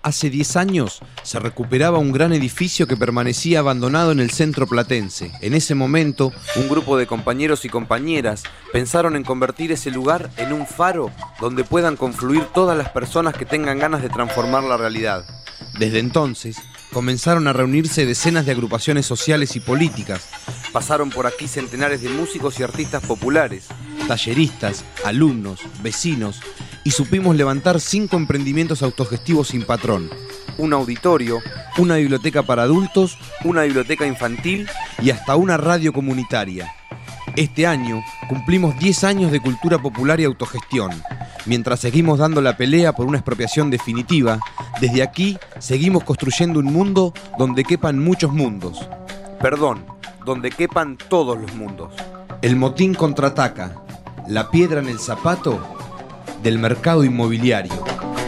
Hace 10 años se recuperaba un gran edificio que permanecía abandonado en el centro platense. En ese momento, un grupo de compañeros y compañeras pensaron en convertir ese lugar en un faro donde puedan confluir todas las personas que tengan ganas de transformar la realidad. Desde entonces, comenzaron a reunirse decenas de agrupaciones sociales y políticas. Pasaron por aquí centenares de músicos y artistas populares, talleristas, alumnos, vecinos, y supimos levantar 5 emprendimientos autogestivos sin patrón: un auditorio, una biblioteca para adultos, una biblioteca infantil y hasta una radio comunitaria. Este año cumplimos 10 años de cultura popular y autogestión. Mientras seguimos dando la pelea por una expropiación definitiva, desde aquí seguimos construyendo un mundo donde quepan muchos mundos. Perdón, donde quepan todos los mundos. El motín contraataca, la piedra en el zapato del mercado inmobiliario.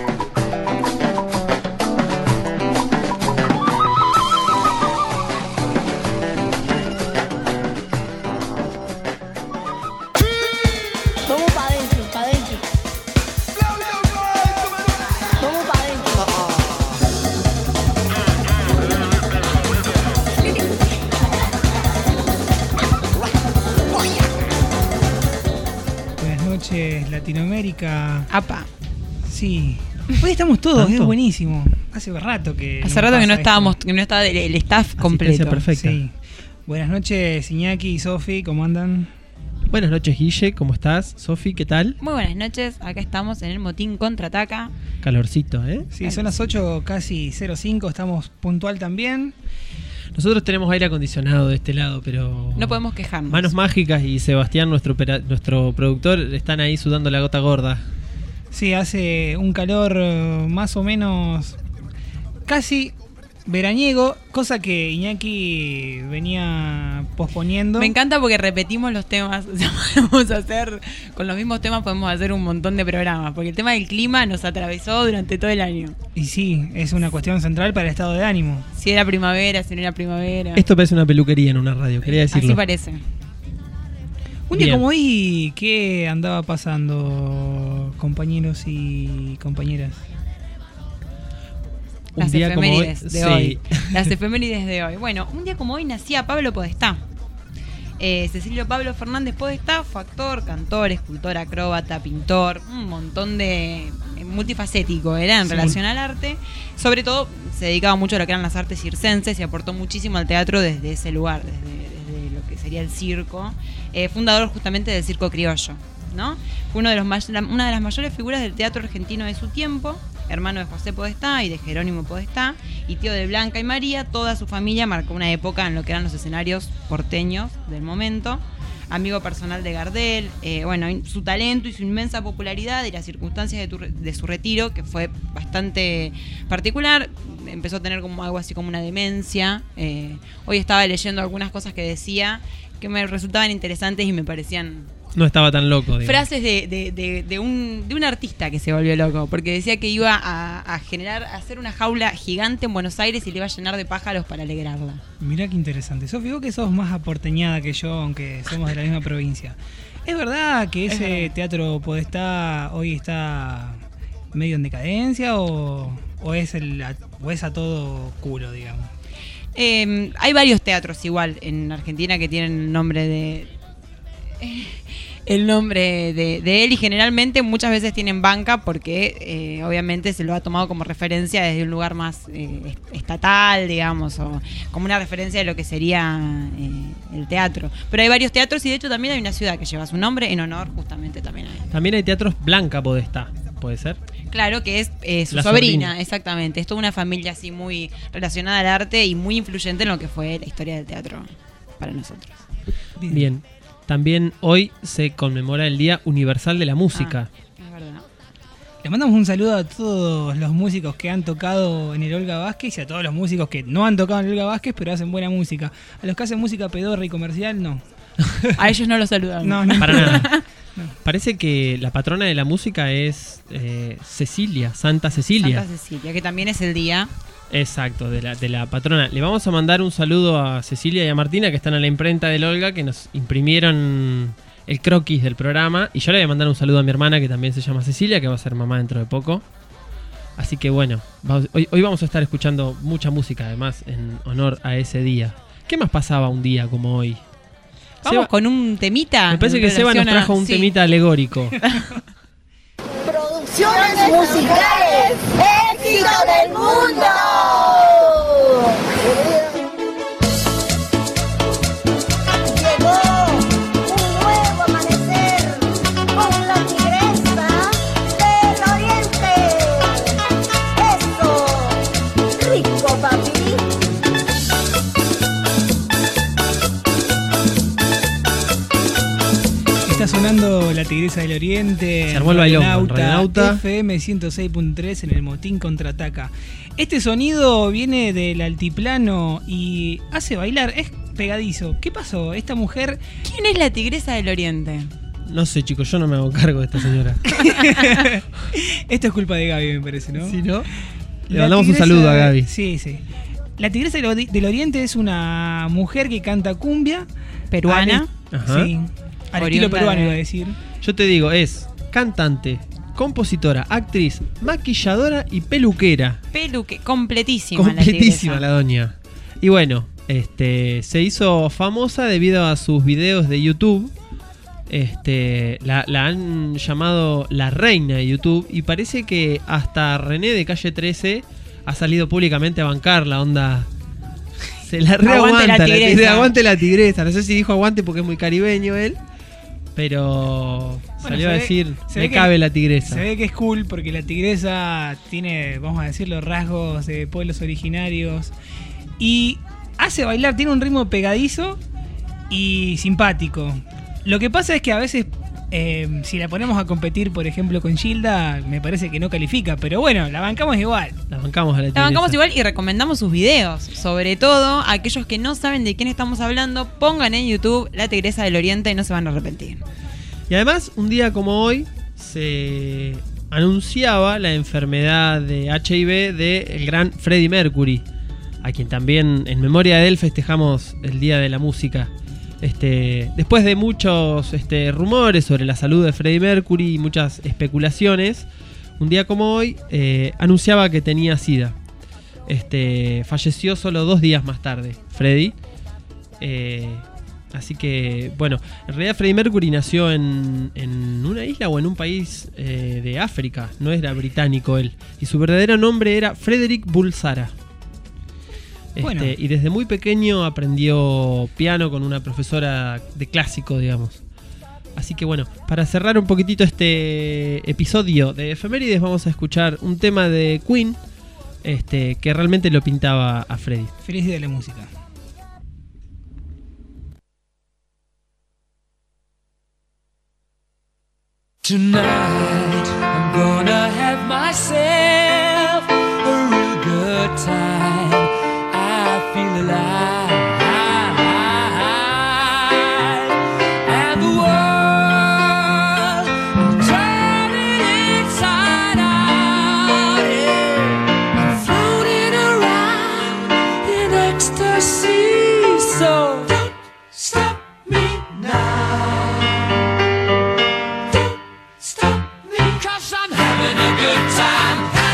Vamos para adentro, para adentro. Vamos para adentro. Buenas noches, Latinoamérica. Apa. Sí. Hoy estamos todos, ¿Tanto? es buenísimo. Hace rato que. Hace nos rato que no pasa estábamos, esto. que no estaba el staff completo. perfecta. Sí. Buenas noches, Iñaki y Sofi, ¿cómo andan? Buenas noches, Guille, ¿cómo estás? Sofi, ¿qué tal? Muy buenas noches, acá estamos en el Motín Contraataca. Calorcito, ¿eh? Sí, son las 8, casi 05, estamos puntual también. Nosotros tenemos aire acondicionado de este lado, pero... No podemos quejarnos. Manos Mágicas y Sebastián, nuestro productor, están ahí sudando la gota gorda. Sí, hace un calor más o menos casi veraniego, cosa que Iñaki venía posponiendo. Me encanta porque repetimos los temas. O sea, podemos hacer, con los mismos temas podemos hacer un montón de programas, porque el tema del clima nos atravesó durante todo el año. Y sí, es una cuestión central para el estado de ánimo. Si era primavera, si no era primavera. Esto parece una peluquería en una radio, quería decirlo. Así parece. Un día Bien. como hoy, ¿qué andaba pasando, compañeros y compañeras? Un Las día como hoy, efemérides de sí. hoy. Las efemérides de hoy. Bueno, un día como hoy nacía Pablo Podestá. Cecilio Pablo Fernández Podestá fue actor, cantor, escultor, acróbata, pintor, un montón de multifacético era en Sí. relación al arte. Sobre todo se dedicaba mucho a lo que eran las artes circenses y aportó muchísimo al teatro desde ese lugar, desde lo que sería el circo. Fundador justamente del circo criollo, ¿no? Fue una de las mayores figuras del teatro argentino de su tiempo, hermano de José Podestá y de Jerónimo Podestá, y tío de Blanca y María. Toda su familia marcó una época en lo que eran los escenarios porteños del momento. Amigo personal de Gardel, bueno, su talento y su inmensa popularidad y las circunstancias de su retiro, que fue bastante particular. Empezó a tener como algo así como una demencia. Hoy estaba leyendo algunas cosas que decía que me resultaban interesantes y me parecían No estaba tan loco, digamos. frases de un artista que se volvió loco, porque decía que iba a hacer una jaula gigante en Buenos Aires y le iba a llenar de pájaros para alegrarla. Mirá qué interesante. Sofi, vos que sos más aporteñada que yo, aunque somos de la misma provincia. ¿Es verdad que ese verdad. teatro Podestá hoy está medio en decadencia o es a todo culo, digamos? Hay varios teatros igual en Argentina que tienen el nombre de él, y generalmente muchas veces tienen banca porque obviamente se lo ha tomado como referencia desde un lugar más estatal, digamos, o como una referencia de lo que sería el teatro. Pero hay varios teatros y de hecho también hay una ciudad que lleva su nombre en honor justamente también a él. También hay teatros Blanca Podestá, ¿puede ser? Claro, que es su La sobrina, sobrina. exactamente. Es toda una familia así muy relacionada al arte y muy influyente en lo que fue la historia del teatro para nosotros. Bien. También hoy se conmemora el Día Universal de la Música. Es verdad. Les mandamos un saludo a todos los músicos que han tocado en el Olga Vázquez y a todos los músicos que no han tocado en el Olga Vázquez pero hacen buena música. A los que hacen música pedorra y comercial, no. A ellos no los saludamos. No. Para nada. Parece que la patrona de la música es Cecilia, Santa Cecilia. Santa Cecilia, que también es el día. Exacto, de la patrona. Le vamos a mandar un saludo a Cecilia y a Martina, que están a la imprenta del Olga, que nos imprimieron el croquis del programa. Y yo le voy a mandar un saludo a mi hermana, que también se llama Cecilia, que va a ser mamá dentro de poco. Así que bueno, hoy vamos a estar escuchando mucha música además en honor a ese día. ¿Qué más pasaba un día como hoy? Vamos con un temita. Me parece que Seba nos trajo un temita alegórico. Producciones musicales, éxito del mundo. Llegó un nuevo amanecer con la tigresa del oriente. Eso, rico papi. Está sonando La Tigresa del Oriente. Se armó el bailongo en Radionauta. FM 106.3 en el Motín Contraataca. Este sonido viene del altiplano y hace bailar, es pegadizo. ¿Qué pasó? Esta mujer... ¿Quién es la Tigresa del Oriente? No sé, chicos, yo no me hago cargo de esta señora. Esto es culpa de Gaby, me parece, ¿no? ¿Sí, no? Le La mandamos un tigresa- saludo a Gaby. Sí, sí. La Tigresa del Oriente es una mujer que canta cumbia. Peruana. Ajá. Sí. Al Oriunda estilo peruano, de- iba a decir. Yo te digo, es cantante, compositora, actriz, maquilladora y peluquera. Completísima. Completísima la la doña. Y bueno, se hizo famosa debido a sus videos de YouTube. La han llamado la reina de YouTube. Y parece que hasta René de Calle 13 ha salido públicamente a bancar la onda. Se la reaguanta Aguante la tigresa. aguante la tigresa. No sé si dijo aguante porque es muy caribeño él. Pero Bueno, salió se a ve- decir, se me ve que- cabe la tigresa. Se ve que es cool porque la tigresa tiene, vamos a decirlo, rasgos de pueblos originarios. Y hace bailar, tiene un ritmo pegadizo y simpático. Lo que pasa es que a veces, si la ponemos a competir, por ejemplo, con Gilda, me parece que no califica. Pero bueno, la bancamos igual. La bancamos a la tigresa. La bancamos igual y recomendamos sus videos. Sobre todo, aquellos que no saben de quién estamos hablando, pongan en YouTube La Tigresa del Oriente y no se van a arrepentir. Y además, un día como hoy, se anunciaba la enfermedad de HIV del gran Freddie Mercury, a quien también en memoria de él festejamos el Día de la Música. Después de muchos rumores sobre la salud de Freddie Mercury y muchas especulaciones, un día como hoy anunciaba que tenía SIDA. Falleció solo 2 días más tarde, Freddie. Así que, bueno, en realidad Freddie Mercury nació en una isla o en un país de África, no era británico él. Y su verdadero nombre era Frederick Bulsara. Bueno. Y desde muy pequeño aprendió piano con una profesora de clásico, digamos. Así que bueno, para cerrar un poquitito este episodio de Efemérides, vamos a escuchar un tema de Queen que realmente lo pintaba a Freddie. Feliz día de la música. Tonight I'm gonna have myself a real good time. I feel alive, and the world I'm turning inside out. Yeah. I'm floating around in ecstasy, so don't stop me now. Stop me, 'cause I'm having a good time.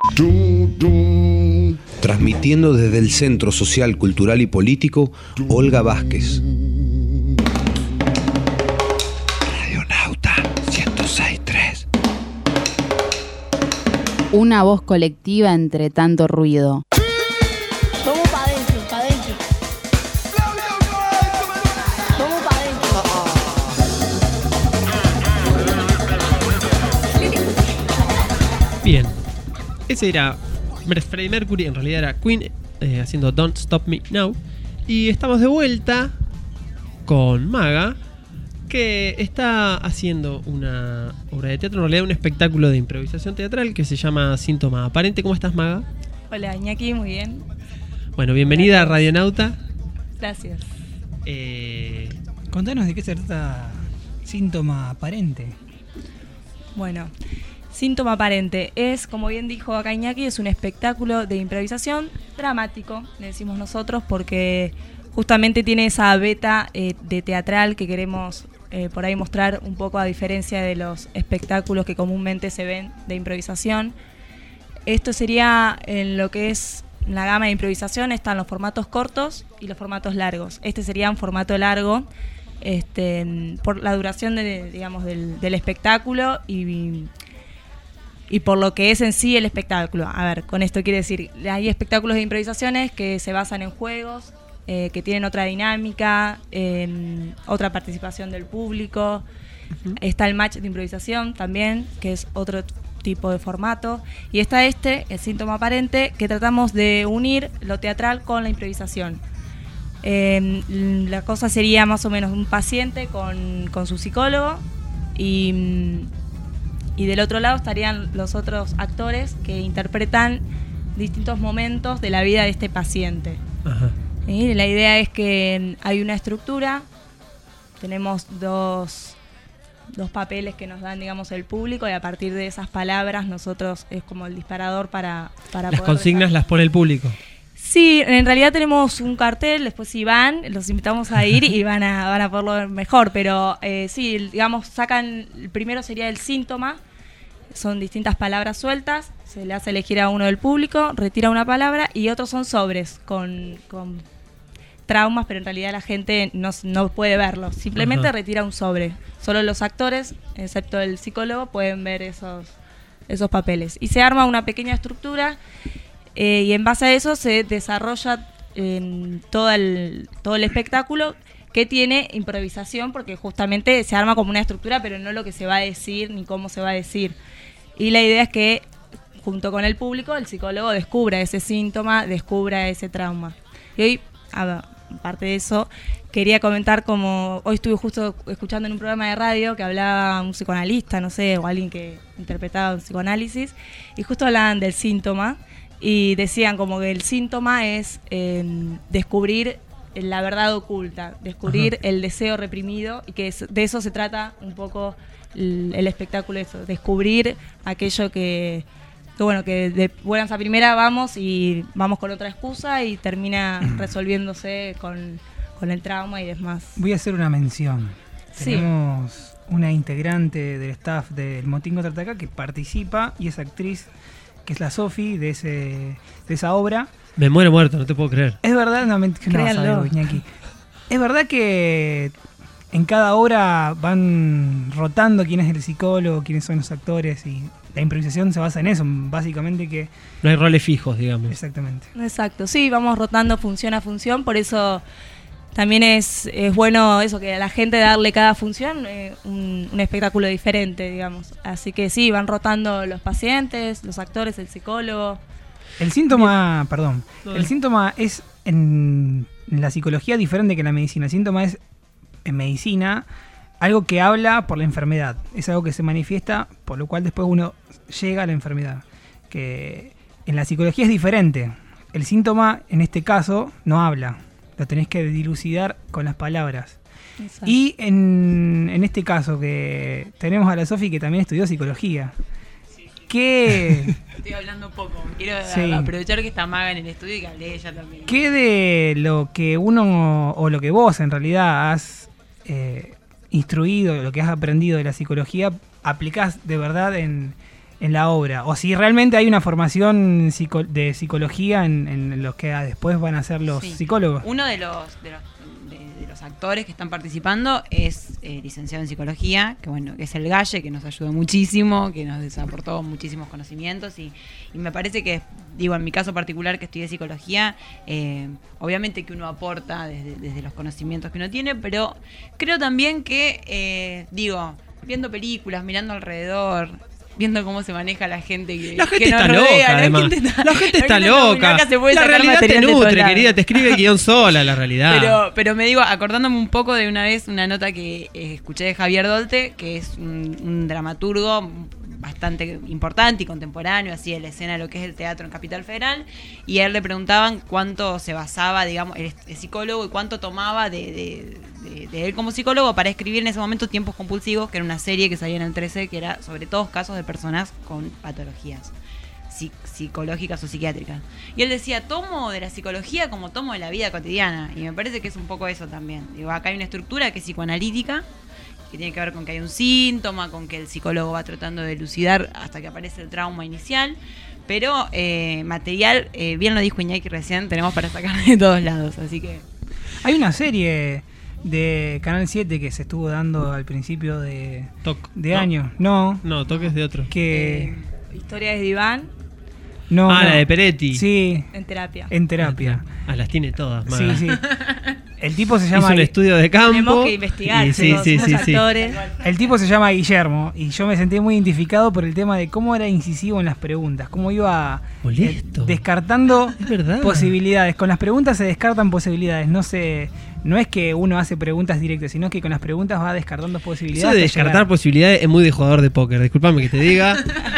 Transmitiendo desde el Centro Social, Cultural y Político, Olga Vázquez. Radionauta 106.3. Una voz colectiva entre tanto ruido. Vamos para adentro, para adentro. Vamos para adentro. Bien. Ese era Freddie Mercury, en realidad era Queen, haciendo Don't Stop Me Now. Y estamos de vuelta con Maga, que está haciendo una obra de teatro, en realidad un espectáculo de improvisación teatral que se llama Síntoma Aparente. ¿Cómo estás, Maga? Hola, Iñaki, muy bien. Bueno, bienvenida a Radionauta. Gracias. Contanos de qué se trata Síntoma Aparente. Bueno, Síntoma Aparente es, como bien dijo acá Iñaki, es un espectáculo de improvisación dramático, le decimos nosotros, porque justamente tiene esa beta de teatral que queremos por ahí mostrar un poco, a diferencia de los espectáculos que comúnmente se ven de improvisación. Esto sería en lo que es la gama de improvisación, están los formatos cortos y los formatos largos. Este sería un formato largo, por la duración del espectáculo y por lo que es en sí el espectáculo. A ver, con esto quiere decir, hay espectáculos de improvisaciones que se basan en juegos, que tienen otra dinámica, otra participación del público. Uh-huh. Está el match de improvisación también, que es otro tipo de formato. Y está el Síntoma Aparente, que tratamos de unir lo teatral con la improvisación. La cosa sería más o menos un paciente con su psicólogo y del otro lado estarían los otros actores que interpretan distintos momentos de la vida de este paciente. Ajá. Y la idea es que hay una estructura, tenemos dos papeles que nos dan, digamos, el público, y a partir de esas palabras nosotros es como el disparador para las poder consignas las pone el público. Sí, en realidad tenemos un cartel, después si van, los invitamos a ir y van a poderlo ver mejor, pero sí, digamos, sacan, el primero sería el síntoma, son distintas palabras sueltas, se le hace elegir a uno del público, retira una palabra, y otros son sobres con traumas, pero en realidad la gente no puede verlo, simplemente Ajá. retira un sobre. Solo los actores, excepto el psicólogo, pueden ver esos papeles. Y se arma una pequeña estructura, y en base a eso se desarrolla todo el espectáculo, que tiene improvisación, porque justamente se arma como una estructura, pero no lo que se va a decir ni cómo se va a decir. Y la idea es que, junto con el público, el psicólogo descubra ese síntoma, descubra ese trauma. Y hoy, aparte de eso, quería comentar, como hoy estuve justo escuchando en un programa de radio que hablaba un psicoanalista, no sé, o alguien que interpretaba un psicoanálisis, y justo hablaban del síntoma, y decían como que el síntoma es descubrir la verdad oculta, descubrir Ajá. el deseo reprimido, y que de eso se trata un poco el espectáculo, eso, descubrir aquello que de buenas a primera vamos con otra excusa y termina resolviéndose con el trauma y demás. Voy a hacer una mención. Sí. Tenemos una integrante del staff del Motín contra Ataca que participa y es actriz, que es la Sofi de esa obra. Me muero muerto, no te puedo creer. Es verdad, no Créanlo. sabes, Iñaki. Es verdad que en cada obra van rotando quién es el psicólogo, quiénes son los actores, y la improvisación se basa en eso, básicamente, que... No hay roles fijos, digamos. Exactamente. Exacto, sí, vamos rotando función a función, por eso también es bueno eso, que a la gente darle cada función un espectáculo diferente, digamos. Así que sí, van rotando los pacientes, los actores, el psicólogo. El síntoma, perdón, No, el síntoma es en la psicología diferente que en la medicina. El síntoma es, en medicina, algo que habla por la enfermedad. Es algo que se manifiesta, por lo cual después uno llega a la enfermedad. Que en la psicología es diferente. El síntoma, en este caso, no habla. Lo tenés que dilucidar con las palabras. Exacto. Y en este caso que tenemos a la Sofi, que también estudió psicología. ¿Qué, Estoy hablando un poco. Quiero Sí. aprovechar que está Maga en el estudio y que hable ella también. qué de lo que uno, o lo que vos en realidad has instruido, lo que has aprendido de la psicología, aplicás de verdad en en la obra, o si realmente hay una formación de psicología en los que después van a ser los Sí. psicólogos. Uno de los actores que están participando es licenciado en psicología, que bueno, que es el Galle, que nos ayudó muchísimo, que nos aportó muchísimos conocimientos y me parece que, digo, en mi caso particular que estudié psicología, obviamente que uno aporta desde los conocimientos que uno tiene, pero creo también que, viendo películas, mirando alrededor, viendo cómo se maneja la gente que La gente que nos está rodea, loca, además. La gente está loca. se puede La sacar realidad te material de todos nutre, lados. querida. Te escribe el guión sola, la realidad. Pero me digo, acordándome un poco de una vez una nota que escuché de Javier Dolte, que es un dramaturgo bastante importante y contemporáneo, así de la escena de lo que es el teatro en Capital Federal, y a él le preguntaban cuánto se basaba, digamos, él es psicólogo, y cuánto tomaba de él como psicólogo para escribir en ese momento Tiempos Compulsivos, que era una serie que salía en el 13, que era sobre todos casos de personas con patologías psicológicas o psiquiátricas. Y él decía, tomo de la psicología como tomo de la vida cotidiana, y me parece que es un poco eso también. Digo, acá hay una estructura que es psicoanalítica, que tiene que ver con que hay un síntoma, con que el psicólogo va tratando de elucidar hasta que aparece el trauma inicial, pero material, bien lo dijo Iñaki recién, tenemos para sacar de todos lados, así que... Hay una serie de Canal 7 que se estuvo dando al principio de ¿no? año. No, Toques de otro. que... Historia de Iván no, la de Peretti. Sí, en terapia. en terapia. Las tiene todas, Sí, Maga. sí. El tipo se Hizo llama... un estudio de campo. Tenemos que investigar, y chicos, somos actores. El tipo se llama Guillermo y yo me sentí muy identificado por el tema de cómo era incisivo en las preguntas, cómo iba Molesto. descartando Es verdad. posibilidades. Con las preguntas se descartan posibilidades, no es que uno hace preguntas directas, sino que con las preguntas va descartando posibilidades. Eso de hasta descartar llegar. posibilidades es muy de jugador de póker. Disculpame que te diga.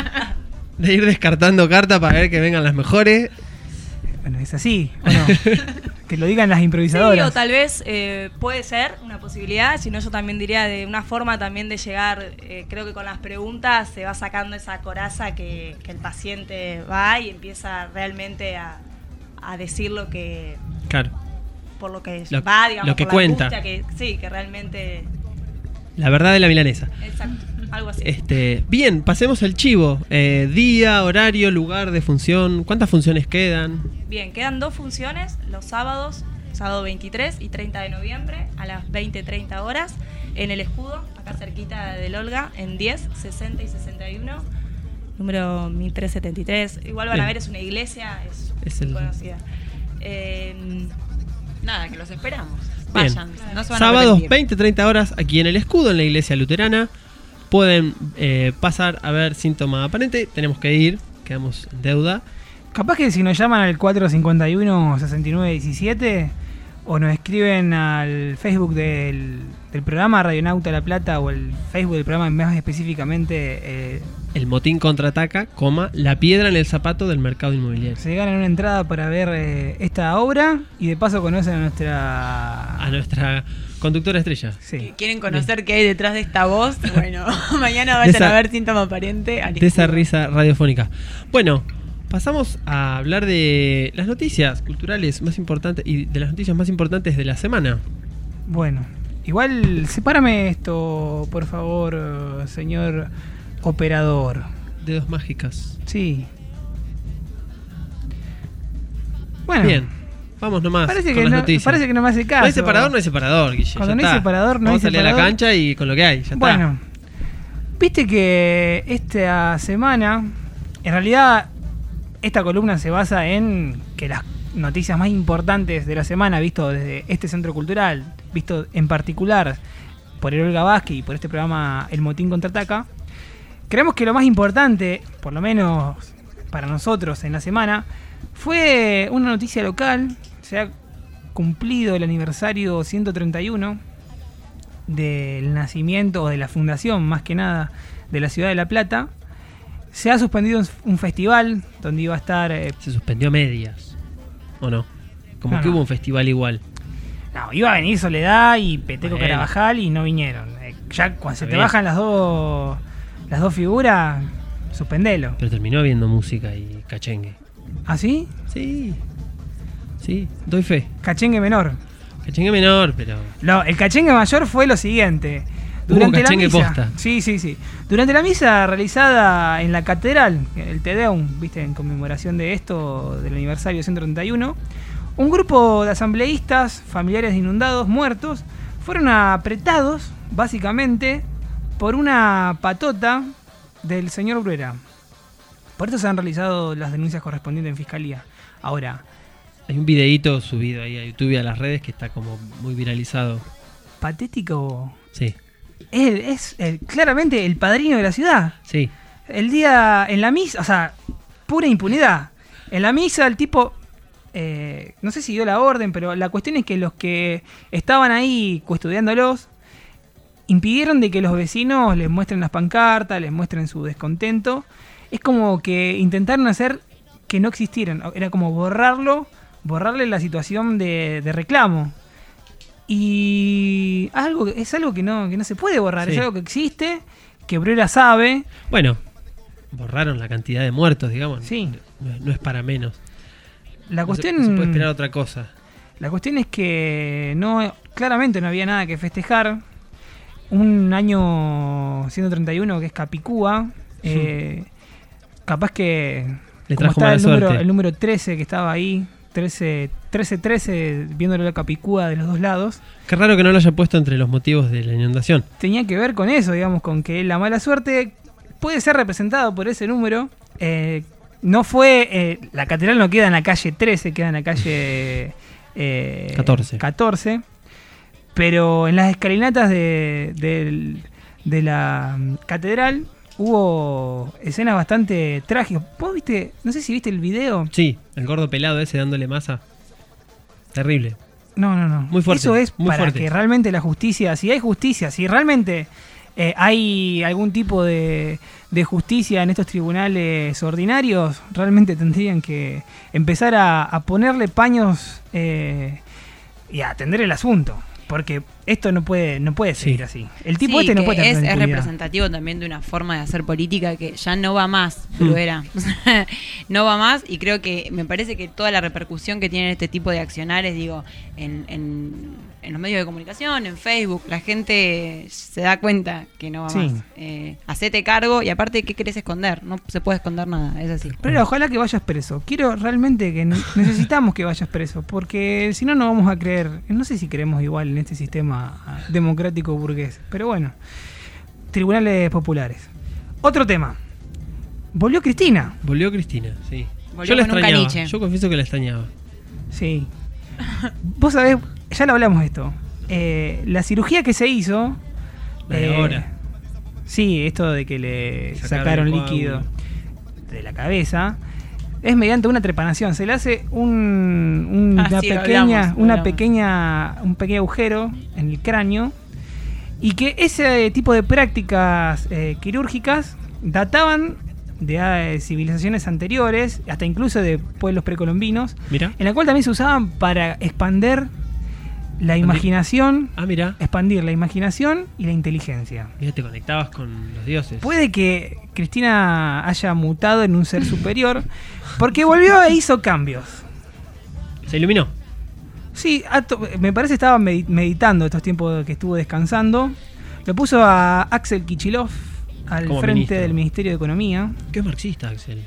De ir descartando cartas para ver que vengan las mejores. Bueno, es así, ¿o no? Que lo digan las Sí, improvisadoras. o tal vez puede ser una posibilidad, si no yo también diría de una forma también de llegar, creo que con las preguntas se va sacando esa coraza que el paciente va y empieza realmente a decir lo que, Claro. por lo que Lo- va, digamos, lo que por la cuenta. angustia que sí, que realmente, La verdad de la milanesa. exacto, algo así. Bien, pasemos al chivo. Día, horario, lugar de función. ¿Cuántas funciones quedan? Bien, quedan 2 funciones los sábados, sábado 23 y 30 de noviembre a las 20:30 horas en el Escudo, acá cerquita del Olga, en 10, 60 y 61, número 1373. Igual van a Bien. ver, es una iglesia, es Es muy el- conocida. Nada, que los esperamos. Bien. Vayan, no se van a Sábados arrepentir. 20-30 horas aquí en el Escudo, en la iglesia luterana. Pueden pasar a ver síntoma aparente. Tenemos que ir, quedamos en deuda. Capaz que si nos llaman al 451-6917 o nos escriben al Facebook del programa Radionauta La Plata o el Facebook del programa más específicamente, El motín contraataca, la piedra en el zapato del mercado inmobiliario. se ganan una entrada para ver esta obra y de paso conocen A nuestra conductora estrella. Sí. ¿Quieren conocer qué hay detrás de esta voz? Bueno, mañana vayan esa- a ver síntoma aparente. al De esa Escudo. risa radiofónica. Bueno, pasamos a hablar de las noticias culturales más importantes y de las noticias más importantes de la semana. Bueno, igual sepárame esto, por favor, señor operador. Dedos mágicas. Sí. Bueno, Bien, vamos nomás. parece con que, las no, noticias. parece que no me hace caso. No hay separador, no hay separador, Guille. Cuando ya no hay está. separador, no Vamos hay a salir a la separador. cancha y con lo que hay, ya está. Bueno, viste que esta semana, en realidad, esta columna se basa en que las noticias más importantes de la semana, visto desde este centro cultural, visto en particular por el Olga Vázquez y por este programa El Motín Contraataca, creemos que lo más importante, por lo menos para nosotros en la semana, fue una noticia local. Se ha cumplido el aniversario 131 del nacimiento o de la fundación, más que nada, de la ciudad de La Plata. Se ha suspendido un festival donde iba a estar... Se suspendió a medias. ¿O no? Como No, que no. hubo un festival igual. No, iba a venir Soledad y Peteco Bueno. Carabajal y no vinieron. Ya cuando se Está te bien. bajan las dos figuras, suspendelo. Pero terminó habiendo música y cachengue. ¿Ah, sí? Sí. Sí, doy fe. Cachengue menor. Cachengue menor, pero. No, el cachengue mayor fue lo siguiente. cachengue posta. Sí. Durante la misa realizada en la catedral, el Te Deum, ¿viste? En conmemoración de esto, del aniversario 131, un grupo de asambleístas, familiares de inundados, muertos, fueron apretados, básicamente, por una patota del señor Bruera. Por esto se han realizado las denuncias correspondientes en fiscalía. Ahora, hay un videíto subido ahí a YouTube y a las redes que está como muy viralizado. ¿Patético? Sí. Él es claramente el padrino de la ciudad. Sí. El día en la misa, o sea, pura impunidad. En la misa el tipo, no sé si dio la orden, pero la cuestión es que los que estaban ahí custodiándolos impidieron de que los vecinos les muestren las pancartas, les muestren su descontento. Es como que intentaron hacer que no existieran. Era como borrarle la situación de reclamo. Y es algo que no se puede borrar, Sí. es algo que existe, que Bruera sabe. Bueno, borraron la cantidad de muertos, digamos. Sí. No es para menos. La cuestión, No se puede esperar otra cosa. La cuestión es que claramente no había nada que festejar. Un año 131 que es Capicúa, capaz que Le como trajo está mala suerte. el número 13 que estaba ahí, 13 viéndole la Capicúa de los dos lados, Qué raro que no lo haya puesto entre los motivos de la inundación. tenía que ver con eso, digamos, con que la mala suerte puede ser representado por ese número. No fue, la catedral no queda en la calle 13, queda en la calle 14. Pero en las escalinatas de la catedral hubo escenas bastante trágicas. ¿Vos viste? No sé si viste el video. Sí, el gordo pelado ese dándole masa. Terrible. No. Muy fuerte, Eso es muy para fuerte. que realmente la justicia, si hay justicia, si realmente hay algún tipo de justicia en estos tribunales ordinarios, realmente tendrían que empezar a ponerle paños y a atender el asunto. Porque esto no puede seguir así. El tipo Sí, no que puede tener es impunidad. representativo también de una forma de hacer política que ya no va más, Bruera. No va más, y creo que me parece que toda la repercusión que tienen este tipo de accionares, digo, en los medios de comunicación, en Facebook, la gente se da cuenta que no va Sí. más. Hacete cargo, y aparte, ¿qué querés esconder? No se puede esconder nada, es así. Pero ojalá que vayas preso. Quiero realmente que necesitamos que vayas preso, porque si no, no vamos a creer. No sé si creemos igual en este sistema democrático burgués, pero bueno. Tribunales populares. Otro tema. Volvió Cristina. Volvió Cristina, sí. Volvió Yo la con un extrañaba. caniche. Yo confieso que la extrañaba. Sí. Vos sabés, ya lo hablamos de esto. La cirugía que se hizo. La de ahora. Sí, esto de que le Sacaron sacaron el líquido coágulo de la cabeza. Es mediante una trepanación. Se le hace un pequeño agujero en el cráneo. Y que ese tipo de prácticas quirúrgicas databan de civilizaciones anteriores, hasta incluso de pueblos precolombinos, Mira. en la cual también se usaban para expandir la imaginación, Mira. expandir la imaginación y la inteligencia. Mira, te conectabas con los dioses. Puede que Cristina haya mutado en un ser superior, porque volvió e hizo cambios. Se iluminó. Sí, me parece que estaba meditando estos tiempos que estuvo descansando. Lo puso a Axel Kicillof al Como frente ministro. del Ministerio de Economía. Qué marxista, Axel.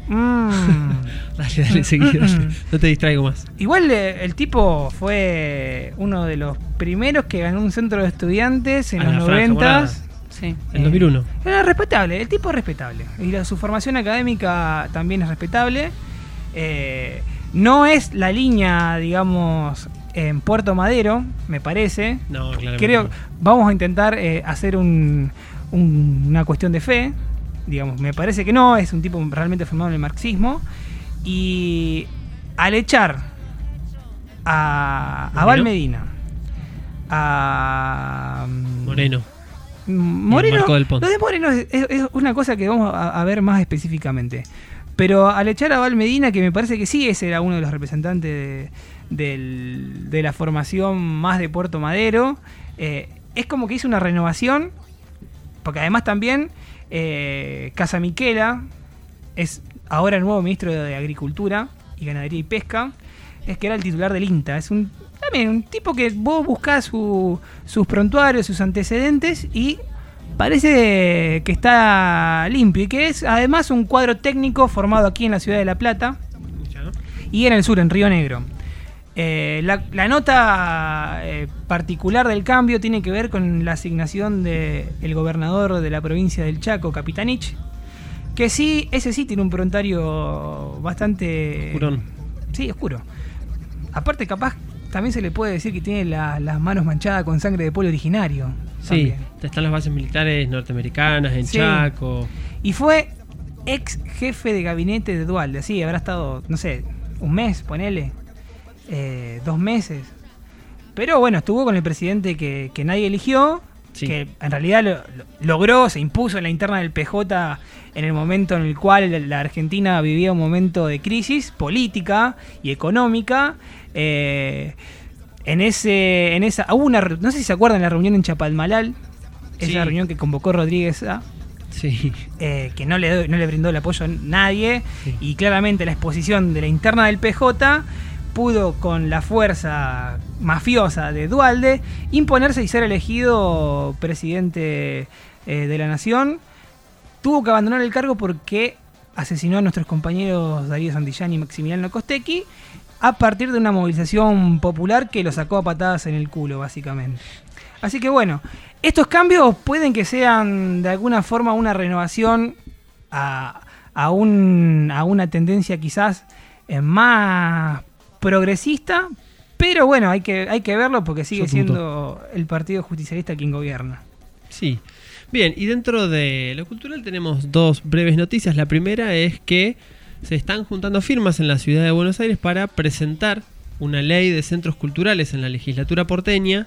Mm. Seguí, dale. No te distraigo más. Igual el tipo fue uno de los primeros que ganó un centro de estudiantes en A los la franja 90s. morada. Sí. En 2001. Era respetable, el tipo es respetable. Y su formación académica también es respetable. No es la línea, digamos, en Puerto Madero, me parece. No, claro. Creo, vamos a intentar hacer una cuestión de fe. Digamos, me parece que no, es un tipo realmente formado en el marxismo. Y al echar a ¿Moreno? Val Medina, a Moreno. Moreno, Marco del Ponte. lo de Moreno es una cosa que vamos a ver más específicamente. Pero al echar a Val Medina, que me parece que sí, ese era uno de los representantes de la formación más de Puerto Madero, es como que hizo una renovación, porque además también Casamiquela es ahora el nuevo ministro de Agricultura y Ganadería y Pesca, es que era el titular del INTA. Es una También un tipo que vos buscás sus prontuarios, sus antecedentes y parece que está limpio y que es además un cuadro técnico formado aquí en la ciudad de La Plata y en el sur, en Río Negro. La nota particular del cambio tiene que ver con la asignación del gobernador de la provincia del Chaco, Capitanich, que sí, ese sí tiene un prontuario bastante... Oscurón. Sí, oscuro. Aparte, capaz, también se le puede decir que tiene las manos manchadas con sangre de pueblo originario. Sí, También. están las bases militares norteamericanas en Sí. Chaco. Y fue ex jefe de gabinete de Duhalde. Sí, habrá estado, no sé, un mes, ponele. 2 meses. Pero bueno, estuvo con el presidente que nadie eligió. Sí. Que en realidad logró, se impuso en la interna del PJ en el momento en el cual la Argentina vivía un momento de crisis política y económica. Hubo no sé si se acuerdan la reunión en Chapalmalal, esa Sí. reunión que convocó Rodríguez A. Sí. Que no le brindó el apoyo a nadie, Sí. y claramente la exposición de la interna del PJ pudo, con la fuerza mafiosa de Duhalde, imponerse y ser elegido presidente de la nación. Tuvo que abandonar el cargo porque asesinó a nuestros compañeros Darío Santillán y Maximiliano Costecchi a partir de una movilización popular que lo sacó a patadas en el culo, básicamente. Así que bueno, estos cambios pueden que sean de alguna forma una renovación a una tendencia quizás más progresista, pero bueno, hay que verlo porque sigue siendo el Partido Justicialista quien gobierna. Sí. Bien, y dentro de lo cultural tenemos 2 breves noticias. La primera es que se están juntando firmas en la ciudad de Buenos Aires para presentar una ley de centros culturales en la legislatura porteña.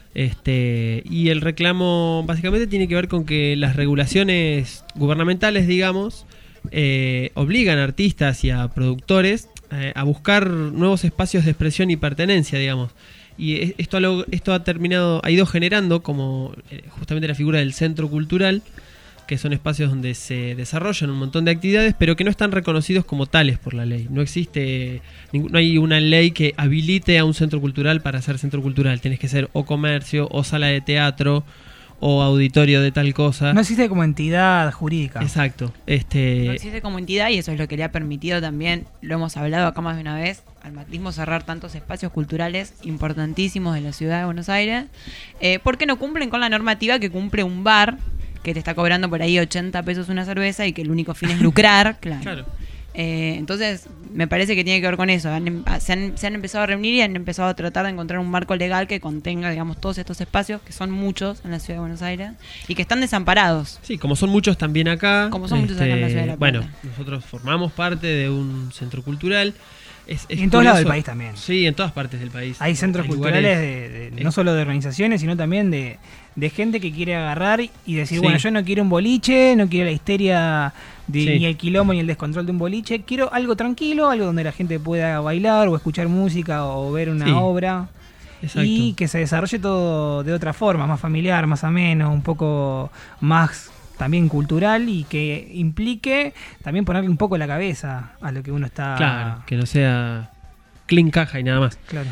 Y el reclamo básicamente tiene que ver con que las regulaciones gubernamentales, digamos, obligan a artistas y a productores a buscar nuevos espacios de expresión y pertenencia, digamos. Y esto ha ido generando como justamente la figura del centro cultural, que son espacios donde se desarrollan un montón de actividades, pero que no están reconocidos como tales por la ley. No hay una ley que habilite a un centro cultural para ser centro cultural. Tienes que ser o comercio, o sala de teatro, o auditorio de tal cosa. No existe como entidad jurídica. Exacto. No existe como entidad, y eso es lo que le ha permitido también, lo hemos hablado acá más de una vez, al macrismo cerrar tantos espacios culturales importantísimos de la ciudad de Buenos Aires, porque no cumplen con la normativa que cumple un bar que te está cobrando por ahí 80 pesos una cerveza y que el único fin es lucrar. Claro. Entonces, me parece que tiene que ver con eso. Se han empezado a reunir y han empezado a tratar de encontrar un marco legal que contenga, digamos, todos estos espacios, que son muchos en la ciudad de Buenos Aires, y que están desamparados. Sí, como son muchos también acá. Como son muchos acá en la ciudad de La Plata. Bueno, nosotros formamos parte de un centro cultural. Y en todos lados del país también. Sí, en todas partes del país. Hay centros culturales no solo de organizaciones, sino también de gente que quiere agarrar y decir, Sí. bueno, yo no quiero un boliche, no quiero la histeria Sí. ni el quilombo ni el descontrol de un boliche, quiero algo tranquilo, algo donde la gente pueda bailar o escuchar música o ver una Sí. obra. Exacto. Y que se desarrolle todo de otra forma, más familiar, más ameno, un poco más también cultural, y que implique también ponerle un poco la cabeza a lo que uno está... Claro, que no sea clean caja y nada más. Claro.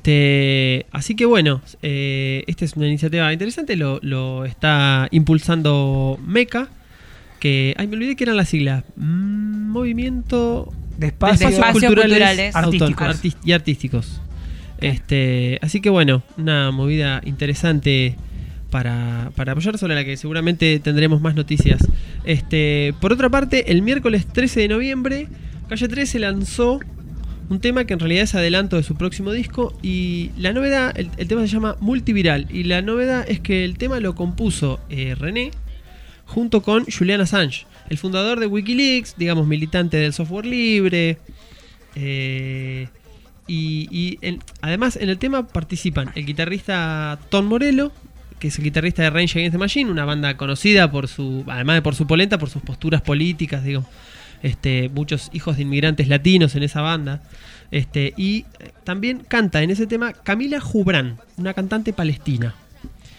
Así que bueno, esta es una iniciativa interesante, lo está impulsando MECA, que... Ay, me olvidé que eran las siglas. Movimiento De espacios culturales artísticos. y artísticos. Así que bueno, una movida interesante para apoyar, sobre la que seguramente tendremos más noticias. Por otra parte, el miércoles 13 de noviembre, Calle 13 lanzó un tema que en realidad es adelanto de su próximo disco, y la novedad, el tema se llama Multiviral, y la novedad es que el tema lo compuso René junto con Julian Assange, el fundador de Wikileaks, digamos, militante del software libre. Además en el tema participan el guitarrista Tom Morello, que es el guitarrista de Rage Against the Machine, una banda conocida además de por su polenta, por sus posturas políticas, digamos. Muchos hijos de inmigrantes latinos en esa banda. Y también canta en ese tema Camila Jubran, una cantante palestina.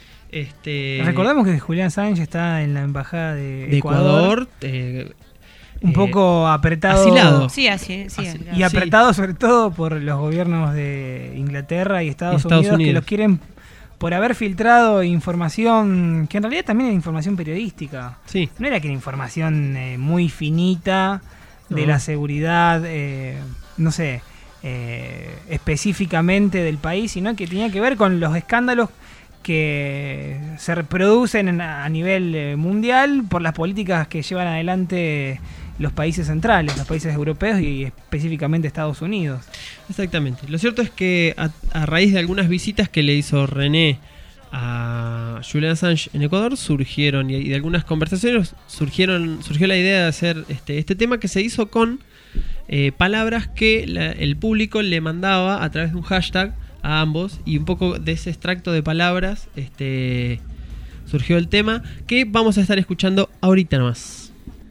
Recordamos que Julián Sánchez está en la embajada de Ecuador. un poco apretado. Asilado. Sí, así. Y apretado sobre todo por los gobiernos de Inglaterra y Estados Unidos, que los quieren por haber filtrado información, que en realidad también era información periodística. Sí. No era que era información muy finita de la seguridad, no sé, específicamente del país, sino que tenía que ver con los escándalos que se reproducen a nivel mundial por las políticas que llevan adelante los países centrales, los países europeos y específicamente Estados Unidos. Exactamente. Lo cierto es que a raíz de algunas visitas que le hizo René a Julian Assange en Ecuador surgieron, y de algunas conversaciones surgió la idea de hacer este tema, que se hizo con palabras que el público le mandaba a través de un hashtag a ambos, y un poco de ese extracto de palabras surgió el tema que vamos a estar escuchando ahorita nomás.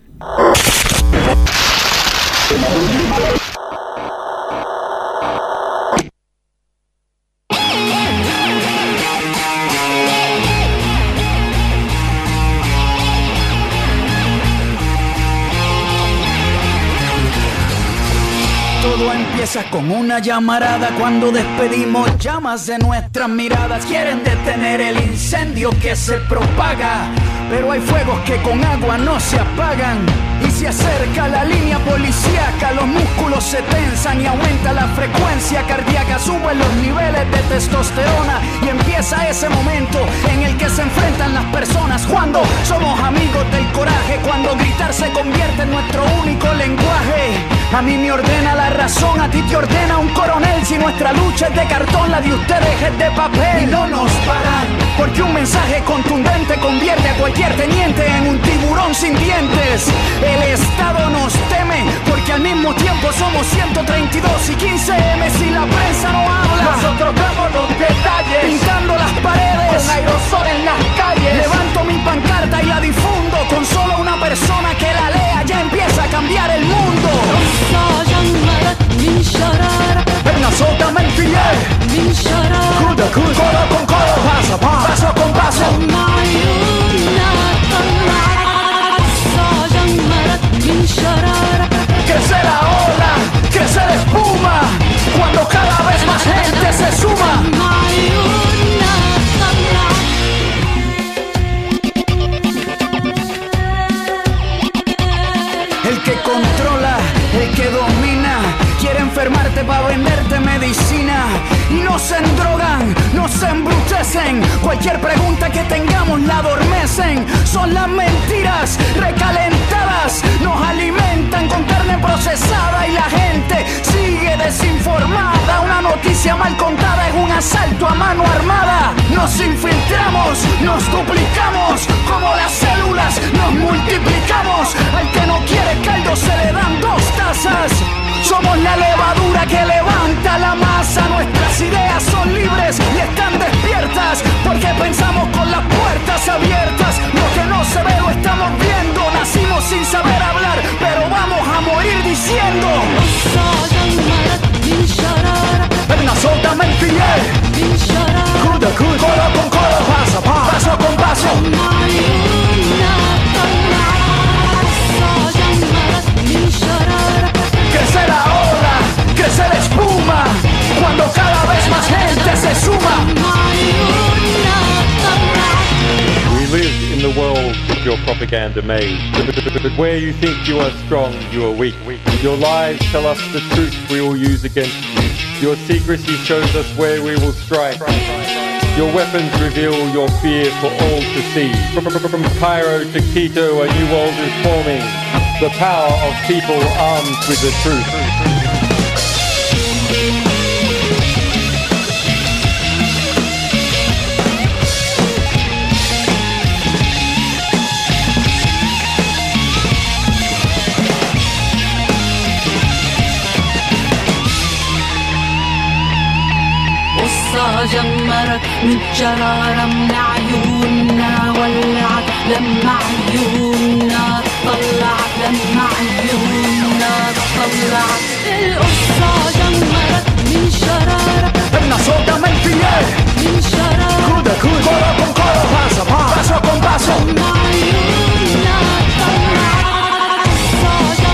Todo empieza con una llamarada cuando despedimos llamas de nuestras miradas. Quieren detener el incendio que se propaga, pero hay fuegos que con agua no se apagan. Y se acerca la línea policíaca, los músculos se tensan y aumenta la frecuencia cardíaca, suben los niveles de testosterona y empieza ese momento en el que se enfrentan las personas. Cuando somos amigos del coraje, cuando gritar se convierte en nuestro único lenguaje. A mí me ordena la razón, a ti te ordena un coronel. Si nuestra lucha es de cartón, la de ustedes es de papel. Y no nos paran, porque un mensaje contundente convierte a cualquier teniente en un tiburón sin dientes. El Estado nos teme, porque al mismo tiempo somos 132 y 15M. Si la prensa no habla, nosotros damos los detalles, pintando las paredes con aerosol en las calles. Levanto mi pancarta y la difundo, con solo una persona que la lea ya empieza a cambiar el mundo. Absolutamente bien. Codo con codo, paso con paso. Crece la ola, crece la espuma, cuando cada vez más gente se suma. El que controla, el que domina, quiere enfermarte para venderte medicina. Y nos endrogan, nos embrutecen, cualquier pregunta que tengamos la adormecen. Son las mentiras recalentadas, nos alimentan con carne procesada y la gente sigue desinformada. Una noticia mal contada es un asalto a mano armada. Nos infiltramos, nos duplicamos, como las células nos multiplicamos. Al que no quiere caldo se le dan 2 tazas. Somos la levadura que levanta la masa. Nuestras ideas son libres y están despiertas, porque pensamos con las puertas abiertas. Lo que no se ve lo estamos viendo. Nacimos sin saber hablar, pero vamos a morir diciendo. Absolutamente bien. Codo con codo, paso con paso. Crece la ola, crece la espuma, cuando cada vez más gente se suma. We live in the world of your propaganda maze. But where you think you are strong, you are weak. Your lies tell us the truth we will use against you. Your secrecy shows us where we will strike. Your weapons reveal your fear for all to see. From Cairo to Quito, a new world is forming. The power of people armed with the truth. جمرت من جرارة من عيوننا ولعت لما عيوننا طلعت لما عيوننا طلعت القصة جمرت من شرارة Absolutamente bien. من شرارة Codo con codo, paso con paso. لما عيوننا طلعت القصة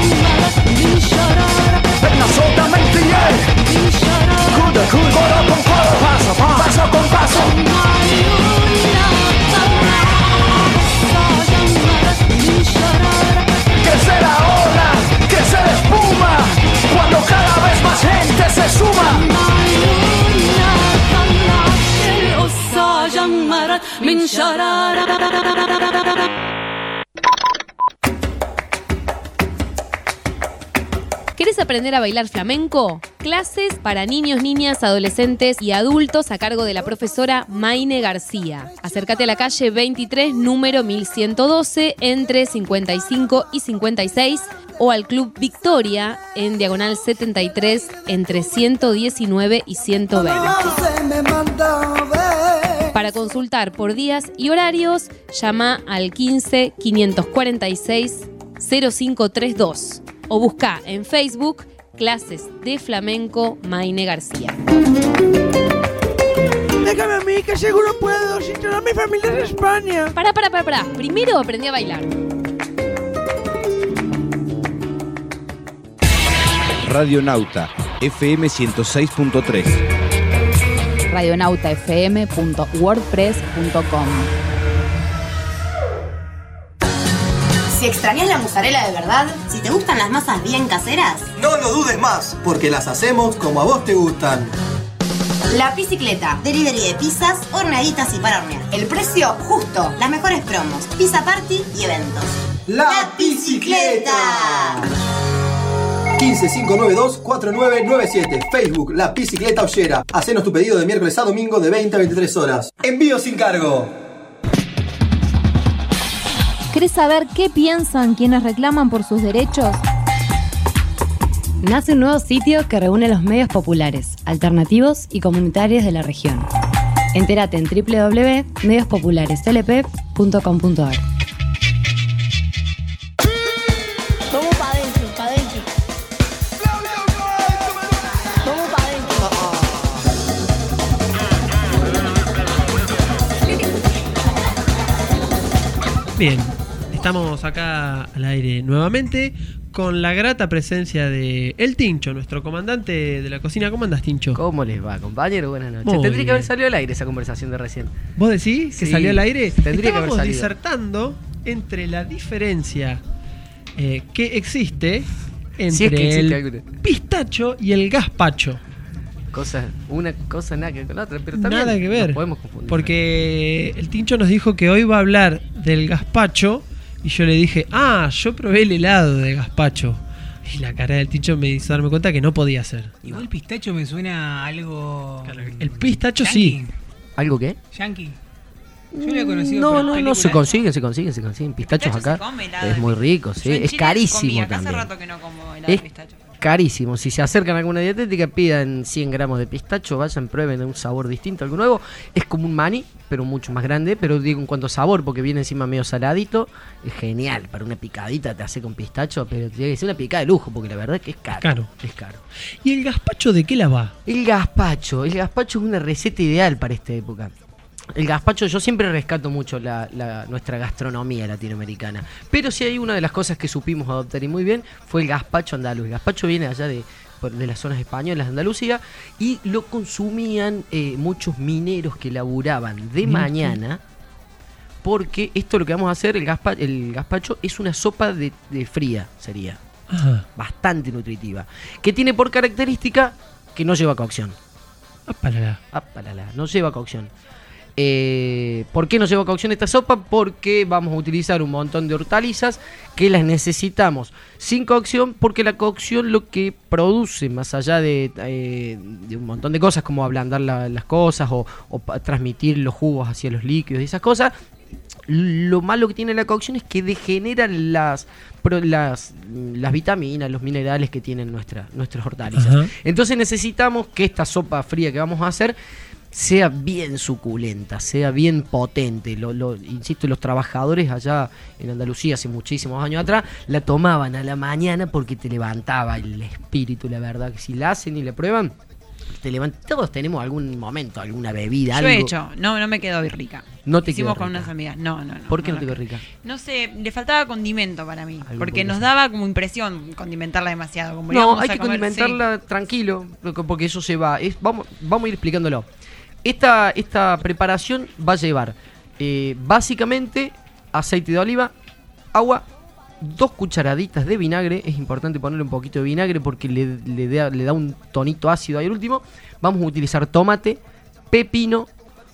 ¿Querés aprender a bailar flamenco? Clases para niños, niñas, adolescentes y adultos a cargo de la profesora Maine García. Acércate a la calle 23, número 1112, entre 55 y 56, o al Club Victoria, en diagonal 73, entre 119 y 120. Para consultar por días y horarios, llama al 15 546 0532 o busca en Facebook Clases de Flamenco Maine García. Déjame a mí, que seguro puedo, si toda mi familia es de España. Pará. Primero aprendí a bailar. Radionauta, FM 106.3. radionautafm.wordpress.com. Si extrañas la mozzarella de verdad, si te gustan las masas bien caseras, no lo dudes más, porque las hacemos como a vos te gustan. La Piscicleta, delivery de pizzas, horneaditas y para hornear. El precio justo, las mejores promos, pizza party y eventos. ¡La Piscicleta! 15592-4997. Facebook, La Piscicleta Ollera. Hacenos tu pedido de miércoles a domingo de 20 a 23 horas. Envío sin cargo. ¿Querés saber qué piensan quienes reclaman por sus derechos? Nace un nuevo sitio que reúne los medios populares, alternativos y comunitarios de la región. Entérate en www.mediospopulareslp.com.ar. Vamos para adentro, para adentro. Vamos para adentro. Bien, estamos acá al aire nuevamente con la grata presencia de El Tincho, nuestro comandante de la cocina. ¿Cómo andás, Tincho? ¿Cómo les va, compañero? Buenas noches. Muy Tendría bien. que haber salido al aire esa conversación de recién. ¿Vos decís que Sí, salió al aire? tendría que haber Estábamos salido. disertando entre la diferencia que existe entre Si es que existe el alguna. pistacho y el gazpacho. Una cosa nada que ver con la otra, pero también Nada que ver. nos podemos confundir. Porque el Tincho nos dijo que hoy va a hablar del gazpacho y yo le dije, yo probé el helado de gazpacho. Y la cara del Tincho me hizo darme cuenta que no podía ser. Igual pistacho me suena a algo. El pistacho yankee. sí. ¿Algo qué? Yankee. Yo lo he conocido. por No, películas. se consiguen. Pistachos acá. se come helado Es de muy rico, sí. Yo en Es Chile carísimo comí, acá también. hace rato que no como helado de Es pistacho. carísimo. Si se acercan a alguna dietética, pidan 100 gramos de pistacho, vayan, prueben un sabor distinto, algo nuevo. Es como un maní, pero mucho más grande. Pero digo en cuanto a sabor, porque viene encima medio saladito. Es genial. Para una picadita te hace con pistacho, pero tiene que ser una picada de lujo, porque la verdad es que es caro. Es caro. ¿Y el gazpacho de qué la va? El gazpacho es una receta ideal para esta época. El gazpacho, yo siempre rescato mucho nuestra gastronomía latinoamericana. Pero si hay una de las cosas que supimos adoptar y muy bien, fue el gazpacho andaluz. El gazpacho viene allá de las zonas españolas de Andalucía y lo consumían muchos mineros que laburaban de mañana. Porque esto lo que vamos a hacer, el gazpacho es una sopa de fría, sería. Ajá. Bastante nutritiva. Que tiene por característica que no lleva cocción. No lleva cocción. ¿Por qué no lleva cocción esta sopa? Porque vamos a utilizar un montón de hortalizas que las necesitamos sin cocción, porque la cocción lo que produce, más allá de un montón de cosas como ablandar las cosas o transmitir los jugos hacia los líquidos y esas cosas, lo malo que tiene la cocción es que degeneran las vitaminas, los minerales que tienen nuestras hortalizas. Ajá. Entonces necesitamos que esta sopa fría que vamos a hacer sea bien suculenta, sea bien potente. Insisto, los trabajadores allá en Andalucía hace muchísimos años atrás la tomaban a la mañana porque te levantaba el espíritu, la verdad. Que si la hacen y la prueban, todos tenemos algún momento, alguna bebida, Yo algo. he hecho, no me quedó rica. No te Hicimos quedó con rica. unas amigas. No. ¿Por qué no te quedó rica? No sé, le faltaba condimento para mí. Algo Porque puede nos ser. daba como impresión condimentarla demasiado. Como No, íbamos hay a que comer, condimentarla tranquilo, porque eso se va. Vamos a ir explicándolo. Esta preparación va a llevar básicamente aceite de oliva, agua, 2 cucharaditas de vinagre. Es importante ponerle un poquito de vinagre porque le da un tonito ácido ahí al último. Vamos a utilizar tomate, pepino,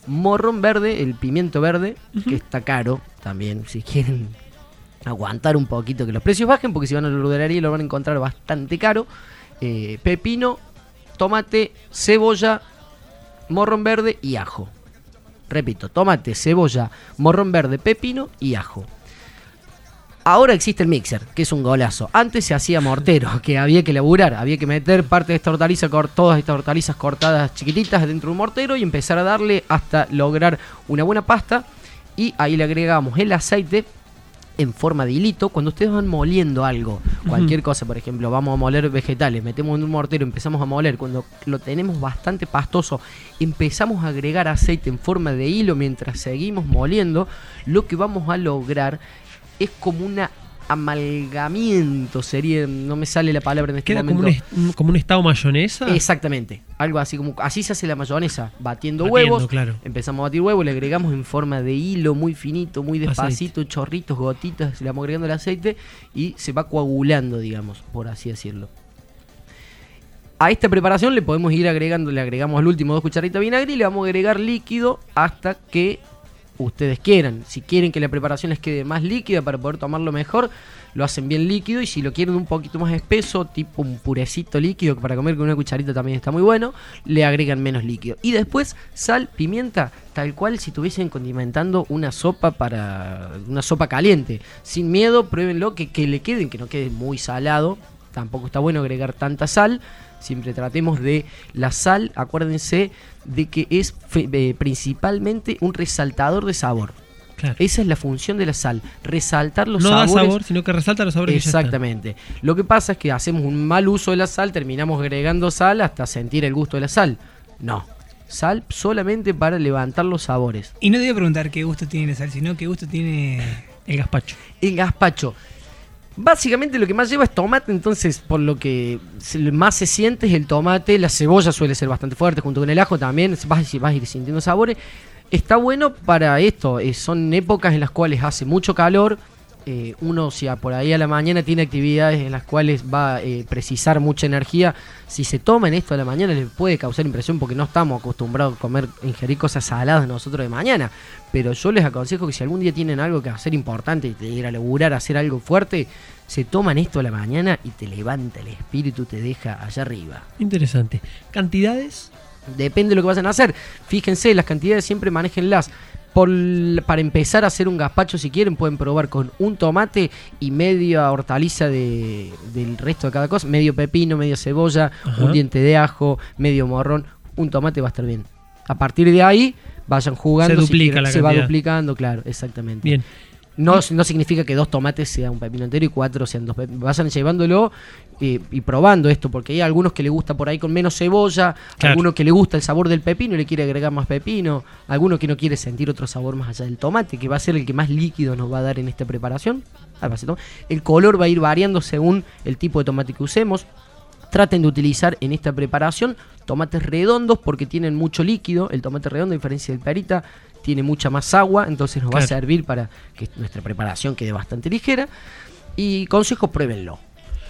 morrón verde, el pimiento verde, que está caro también, si quieren aguantar un poquito que los precios bajen, porque si van a la verdulería lo van a encontrar bastante caro. Pepino, tomate, cebolla, morrón verde y ajo. Repito, tomate, cebolla, morrón verde, pepino y ajo. Ahora existe el mixer, que es un golazo. Antes se hacía mortero, que había que laburar, había que meter parte de esta hortaliza, todas estas hortalizas cortadas chiquititas dentro de un mortero y empezar a darle hasta lograr una buena pasta. Y ahí le agregamos el aceite en forma de hilito. Cuando ustedes van moliendo algo, cualquier cosa, por ejemplo, vamos a moler vegetales, metemos en un mortero, empezamos a moler, cuando lo tenemos bastante pastoso, empezamos a agregar aceite en forma de hilo mientras seguimos moliendo, lo que vamos a lograr es como un amalgamiento, sería, no me sale la palabra en este momento. Queda como un estado mayonesa. Exactamente, algo así, como así se hace la mayonesa, batiendo huevos, claro. Empezamos a batir huevos, le agregamos en forma de hilo muy finito, muy despacito, chorritos, gotitas, le vamos agregando el aceite y se va coagulando, digamos, por así decirlo. A esta preparación le podemos ir agregando, le agregamos al último 2 cucharitas de vinagre y le vamos a agregar líquido hasta que ustedes quieran. Si quieren que la preparación les quede más líquida para poder tomarlo mejor, lo hacen bien líquido, y si lo quieren un poquito más espeso, tipo un purecito líquido que para comer con una cucharita también está muy bueno, le agregan menos líquido. Y después sal, pimienta, tal cual si estuviesen condimentando una sopa caliente. Sin miedo, pruébenlo, que le queden, que no quede muy salado. Tampoco está bueno agregar tanta sal. Siempre tratemos de la sal, acuérdense de que es principalmente un resaltador de sabor. Claro. Esa es la función de la sal, resaltar los sabores. No da sabor, sino que resalta los sabores. Exactamente. Lo que pasa es que hacemos un mal uso de la sal, terminamos agregando sal hasta sentir el gusto de la sal. No, sal solamente para levantar los sabores. Y no te voy a preguntar qué gusto tiene la sal, sino qué gusto tiene el gazpacho. El gazpacho. Básicamente lo que más lleva es tomate, entonces por lo que más se siente es el tomate. La cebolla suele ser bastante fuerte, junto con el ajo también vas a ir sintiendo sabores. Está bueno para esto, son épocas en las cuales hace mucho calor. Uno, si por ahí a la mañana tiene actividades en las cuales va a precisar mucha energía, si se toma en esto a la mañana le puede causar impresión, porque no estamos acostumbrados a ingerir cosas saladas nosotros de mañana. Pero yo les aconsejo que si algún día tienen algo que hacer importante, de ir a laburar, a hacer algo fuerte, se toman esto a la mañana y te levanta el espíritu, te deja allá arriba. Interesante. ¿Cantidades? Depende de lo que vayan a hacer. Fíjense, las cantidades siempre manéjenlas. Para empezar a hacer un gazpacho, si quieren, pueden probar con un tomate y media hortaliza del resto de cada cosa. Medio pepino, media cebolla, un diente de ajo, medio morrón. Un tomate va a estar bien. A partir de ahí, vayan jugando. Se duplica la cantidad. Se va duplicando, claro, exactamente. Bien. No significa que 2 tomates sea un pepino entero y 4 sean 2 pepinos. Vayan llevándolo y probando esto, porque hay algunos que le gusta por ahí con menos cebolla, claro. Algunos que le gusta el sabor del pepino y le quiere agregar más pepino, algunos que no quiere sentir otro sabor más allá del tomate, que va a ser el que más líquido nos va a dar en esta preparación. El color va a ir variando según el tipo de tomate que usemos. Traten de utilizar en esta preparación tomates redondos porque tienen mucho líquido. El tomate redondo, a diferencia del perita, tiene mucha más agua, entonces nos va a servir para que nuestra preparación quede bastante ligera. Y consejo, pruébenlo.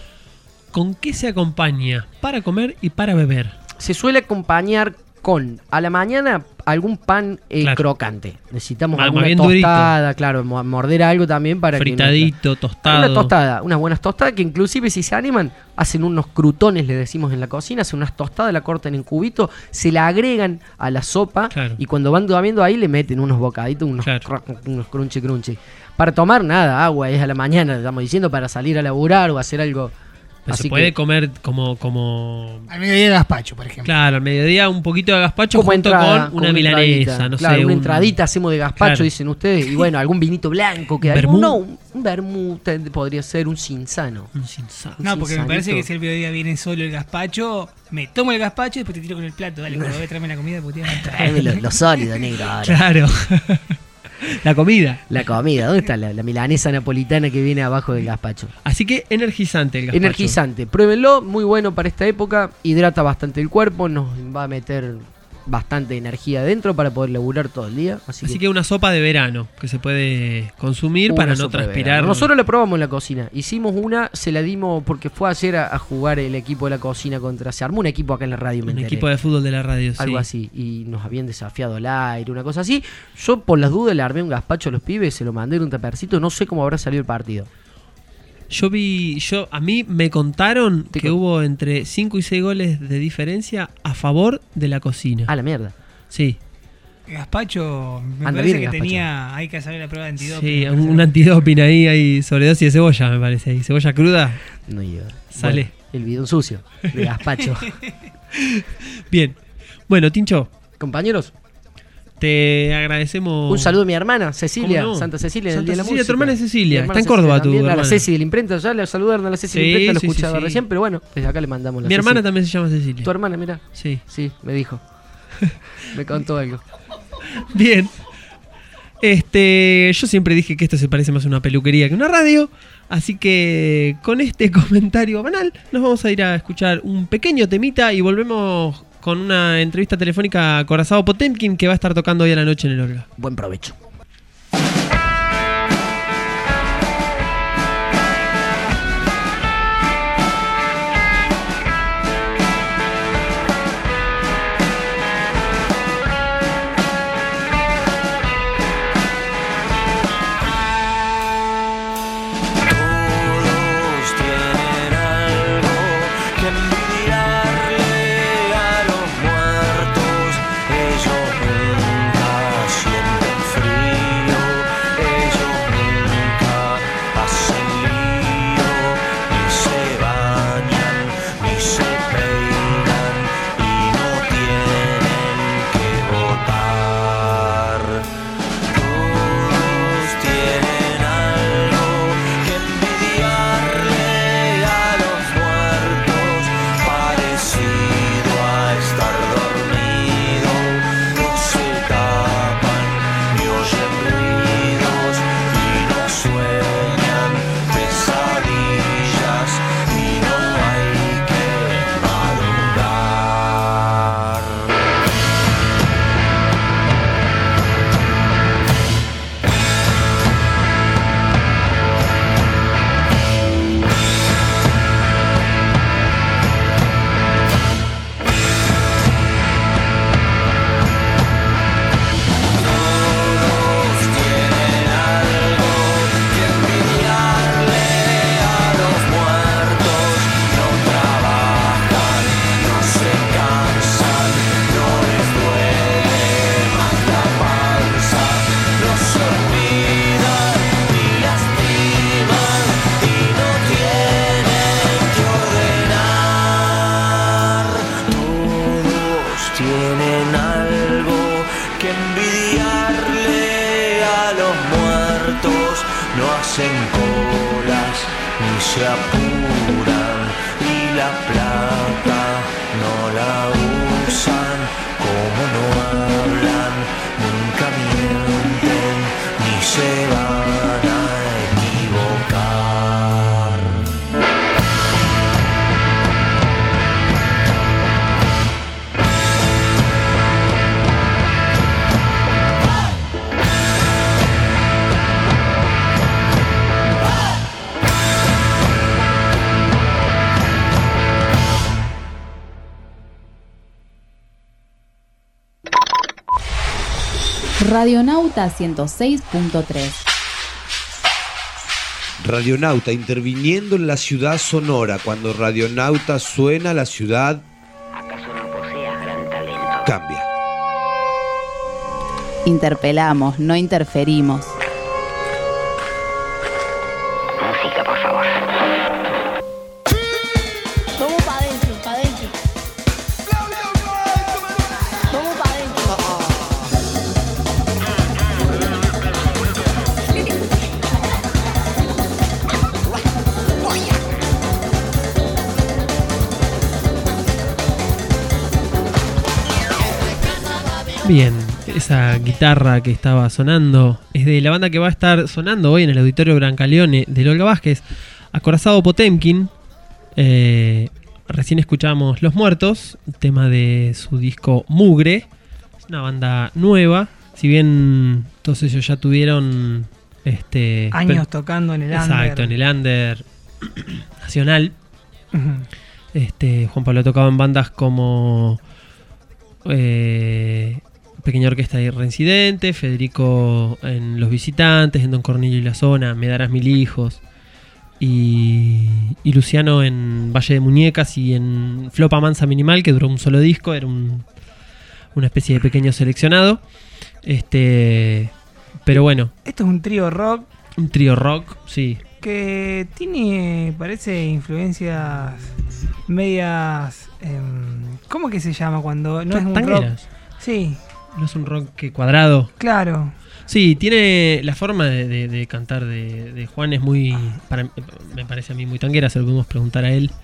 ¿Con qué se acompaña para comer y para beber? Se suele acompañar con, a la mañana, algún pan crocante. Necesitamos alguna tostada, durito. Claro, morder algo también para fritadito, tostado. Una tostada, unas buenas tostadas que inclusive si se animan, hacen unos crutones, le decimos en la cocina, hacen unas tostadas, la cortan en cubitos, se la agregan a la sopa y cuando van comiendo ahí le meten unos bocaditos, unos crunchy. Para tomar nada, agua, es a la mañana, estamos diciendo, para salir a laburar o hacer algo. Así se puede comer como... Al mediodía de gazpacho, por ejemplo. Claro, al mediodía un poquito de gazpacho como junto con una milanesa, no sé. Una entradita hacemos de gazpacho, dicen ustedes. Y bueno, algún vinito blanco que hay. Un vermú podría ser, un cinzano. No, porque me parece que si el mediodía viene solo el gazpacho, me tomo el gazpacho y después te tiro con el plato. Dale, cuando voy a traerme la comida, porque tráeme lo sólido, negro. Ahora. Claro. La comida. ¿Dónde está la milanesa napolitana que viene abajo del gazpacho? Así que energizante el gazpacho. Energizante, pruébenlo, muy bueno para esta época, hidrata bastante el cuerpo, nos va a meter bastante energía dentro para poder laburar todo el día. Así que una sopa de verano que se puede consumir para no transpirar. Nosotros la probamos en la cocina. Hicimos una, se la dimos porque fue ayer a jugar el equipo de la cocina contra... Se armó un equipo acá en la radio, un equipo de fútbol de la radio, algo así. Y nos habían desafiado al aire, una cosa así. Yo por las dudas le armé un gazpacho a los pibes, se lo mandé en un tapercito. No sé cómo habrá salido el partido. A mí me contaron que hubo entre 5 y 6 goles de diferencia a favor de la cocina. A la mierda. Sí. Gazpacho, me parece que hay que hacer la prueba de antidoping. Sí, un antidoping ahí, sobredosis de cebolla, me parece. ¿Y cebolla cruda? No iba. Sale. Bueno, el bidón sucio de gazpacho. Bien. Bueno, Tincho. Compañeros. Te agradecemos. Un saludo a mi hermana, Cecilia, Santa Cecilia, en el Día de la Música. Tu hermana es Cecilia, está en Córdoba tu hermana. A la Ceci de la imprenta, ya le saludaron a la Ceci de la imprenta, lo escuchaba recién, pero bueno, desde acá le mandamos la Mi hermana también se llama Cecilia. ¿Tu hermana, mira? Sí. Sí, me dijo. Me contó algo. Bien. Yo siempre dije que esto se parece más a una peluquería que a una radio, así que con este comentario banal nos vamos a ir a escuchar un pequeño temita y volvemos con una entrevista telefónica a Corazao Potemkin que va a estar tocando hoy a la noche en el Olga. Buen provecho. hacen colas ni se apuran y la plata no la usan, como no hablan, nunca mienten ni se van a equivocar. Radionauta 106.3. Radionauta interviniendo en la ciudad sonora. Cuando Radionauta suena, la ciudad ¿acaso no poseas gran talento? Cambia. Interpelamos, no interferimos. Música, por favor. Vamos para adentro, para adentro. Vamos para adentro. Bien, esa guitarra que estaba sonando es de la banda que va a estar sonando hoy en el Auditorio Brancaleone del Olga Vázquez, Acorazado Potemkin. Recién escuchamos Los Muertos, tema de su disco Mugre, una banda nueva. Si bien todos ellos ya tuvieron años tocando en el under. Exacto, en el under nacional. Ujú. Juan Pablo tocaba en bandas como Pequeña Orquesta de Reincidente, Federico en Los Visitantes, en Don Cornelio y la Zona, Me Darás Mil Hijos, y Luciano en Valle de Muñecas y en Flopa Mansa Minimal, que duró un solo disco, era una especie de pequeño seleccionado. Pero bueno. Esto es un trío rock. Un trío rock, sí. Que tiene, parece, influencias medias... ¿cómo que se llama cuando no es un rock? Sí. No es un rock cuadrado. Claro. Sí, tiene la forma de cantar de Juan es muy, me parece a mí muy tanguera, se lo podemos preguntar a él.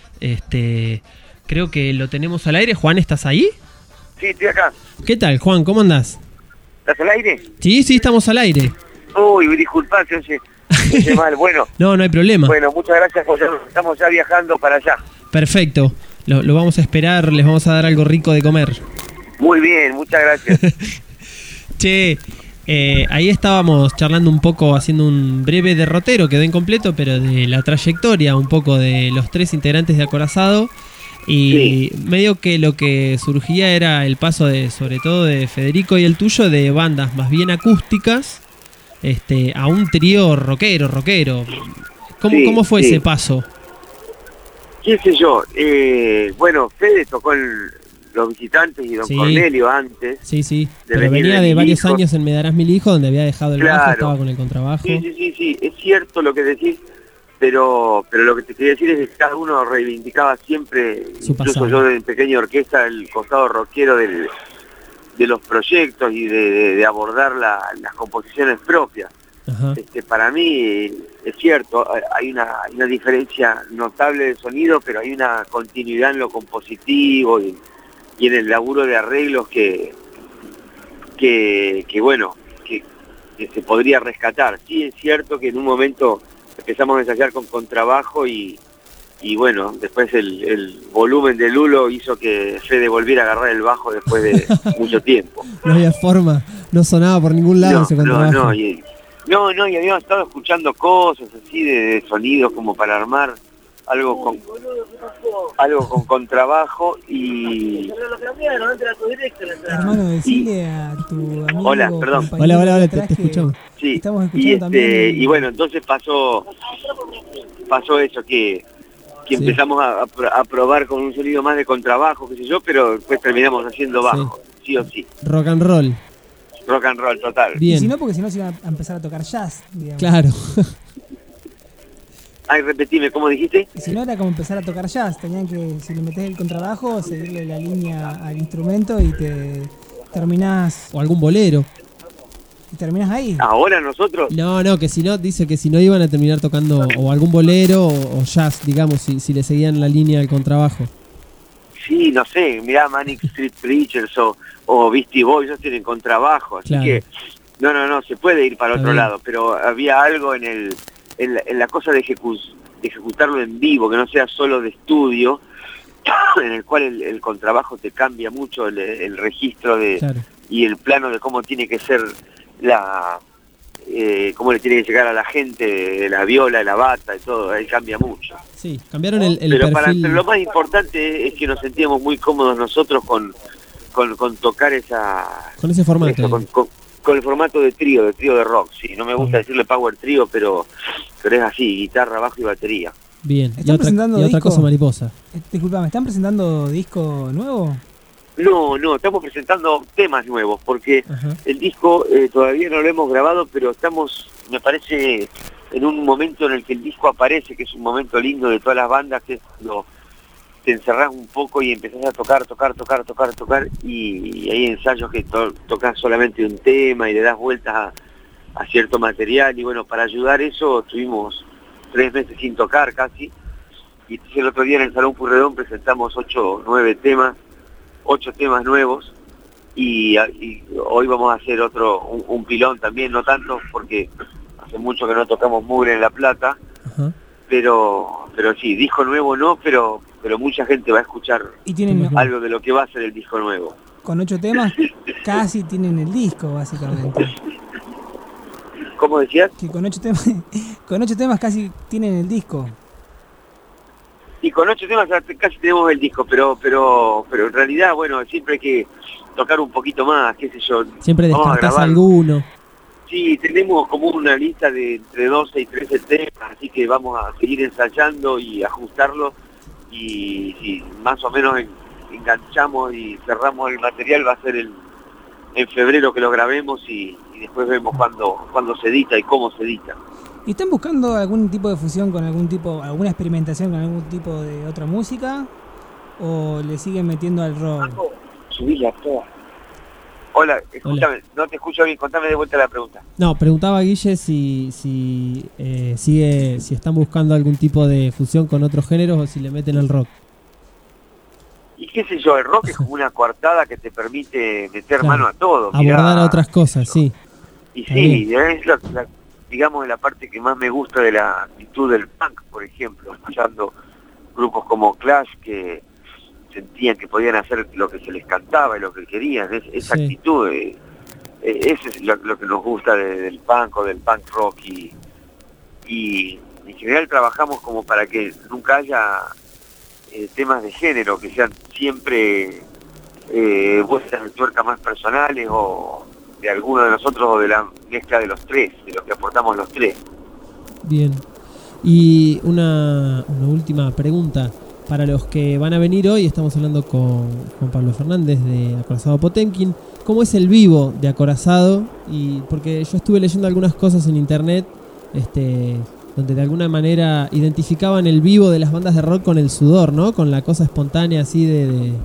Creo que lo tenemos al aire. Juan, ¿estás ahí? Sí, estoy acá. ¿Qué tal, Juan? ¿Cómo andás? ¿Estás al aire? Sí, estamos al aire. Uy, disculpá, se oye mal. Bueno. No hay problema. Bueno, muchas gracias, José. Estamos ya viajando para allá. Perfecto. Lo vamos a esperar, les vamos a dar algo rico de comer. Muy bien, muchas gracias. Che, ahí estábamos charlando un poco, haciendo un breve derrotero, quedó incompleto, pero de la trayectoria un poco de los 3 integrantes de Acorazado. Y sí, medio que lo que surgía era el paso de, sobre todo de Federico y el tuyo, de bandas más bien acústicas a un trío rockero. ¿Cómo fue ese paso? ¿Qué sé yo? Bueno, Fede tocó Los Visitantes y Don Cornelio antes. Sí. Pero venía de varios años en Me Darás Mil Hijos, donde había dejado el bajo, estaba con el contrabajo. Sí, es cierto lo que decís, pero lo que te quería decir es que cada uno reivindicaba siempre, su incluso pasado. yo de Pequeña Orquesta, el costado rockero de los proyectos y de abordar las composiciones propias. Ajá. Para mí es cierto, hay una diferencia notable de sonido, pero hay una continuidad en lo compositivo y en el laburo de arreglos que se podría rescatar. Sí, es cierto que en un momento empezamos a ensayar con contrabajo y bueno, después el volumen de Lulo hizo que Fede volviera a agarrar el bajo después de mucho tiempo. No había forma, no sonaba por ningún lado ese contrabajo. Y habíamos estado escuchando cosas así de sonidos como para armar algo con contrabajo y... Hermano, decile a tu amigo... Hola, perdón. Hola, te escuchamos. Sí, estamos escuchando también. Y bueno, entonces pasó eso, que empezamos a probar con un sonido más de contrabajo, qué sé yo, pero después terminamos haciendo bajo, sí o sí. Rock and roll. Rock and roll total. Bien. Y si no, porque si no se iba a empezar a tocar jazz, digamos. Claro. Ay, repetime, ¿cómo dijiste? Y si no, era como empezar a tocar jazz. Tenían que, si le metés el contrabajo, seguirle la línea al instrumento y te terminás... O algún bolero. Y terminás ahí. ¿Ahora nosotros? No, que si no, dice que si no iban a terminar tocando o algún bolero o jazz, digamos, si le seguían la línea del contrabajo. Sí, no sé, mirá Manic Street Preachers o Beastie Boys, ellos tienen contrabajo, así Claro. que no, se puede ir para otro lado, pero había algo en la cosa de ejecutarlo en vivo, que no sea solo de estudio, en el cual el contrabajo te cambia mucho el registro Claro. y el plano de cómo tiene que ser cómo le tiene que llegar a la gente, la viola, la bata y todo, ahí cambia mucho. Sí, cambiaron el Pero perfil. lo más importante es que nos sentíamos muy cómodos nosotros con tocar Con ese formato. con el formato de trío de rock, sí. No me gusta decirle power trío, pero es así, guitarra, bajo y batería. Bien, ¿Están presentando otra disco? cosa mariposa. Disculpame, ¿están presentando disco nuevo? No, estamos presentando temas nuevos, porque el disco todavía no lo hemos grabado, pero estamos, me parece, en un momento en el que el disco aparece, que es un momento lindo de todas las bandas, que es cuando te encerrás un poco y empezás a tocar, y hay ensayos que tocas solamente un tema y le das vueltas a cierto material, y bueno, para ayudar eso estuvimos 3 meses sin tocar casi, y el otro día en el Salón Purredón presentamos 8 temas nuevos, y hoy vamos a hacer un pilón también, no tanto porque hace mucho que no tocamos mugre en La Plata. Ajá. Pero sí, disco nuevo no, pero mucha gente va a escuchar ¿Y tienen algo de lo que va a ser el disco nuevo. con 8 temas casi tienen el disco, básicamente. ¿Cómo decías? Que con 8 temas casi tienen el disco. Y con 8 temas casi tenemos el disco, pero en realidad, bueno, siempre hay que tocar un poquito más, qué sé yo. Siempre Vamos a descartás grabar. alguno. Sí, tenemos como una lista de entre 12 y 13 temas, así que vamos a seguir ensayando y ajustarlo. Y si más o menos enganchamos y cerramos el material, va a ser en febrero que lo grabemos y después vemos cuándo se edita y cómo se edita. ¿Y están buscando algún tipo de fusión con alguna experimentación con algún tipo de otra música? ¿O le siguen metiendo al rock? Subíla toda. Hola, escúchame, no te escucho bien, contame de vuelta la pregunta. No, preguntaba Guille si están buscando algún tipo de fusión con otros géneros o si le meten al rock. Y qué sé yo, el rock es como una coartada que te permite meter Claro, mano a todo. abordar a otras cosas, sí. Y sí, es digamos la parte que más me gusta de la actitud del punk, por ejemplo, escuchando grupos como Clash que sentían que podían hacer lo que se les cantaba y lo que querían. Esa actitud, eso es lo que nos gusta del punk o del punk rock y en general trabajamos como para que nunca haya temas de género, que sean siempre vueltas de tuerca más personales o de alguno de nosotros o de la mezcla de los tres, de lo que aportamos los tres. Bien. Y una última pregunta. Para los que van a venir hoy, estamos hablando con Juan Pablo Fernández de Acorazado Potemkin. ¿Cómo es el vivo de Acorazado? Y porque yo estuve leyendo algunas cosas en internet, donde de alguna manera identificaban el vivo de las bandas de rock con el sudor, ¿no? Con la cosa espontánea así de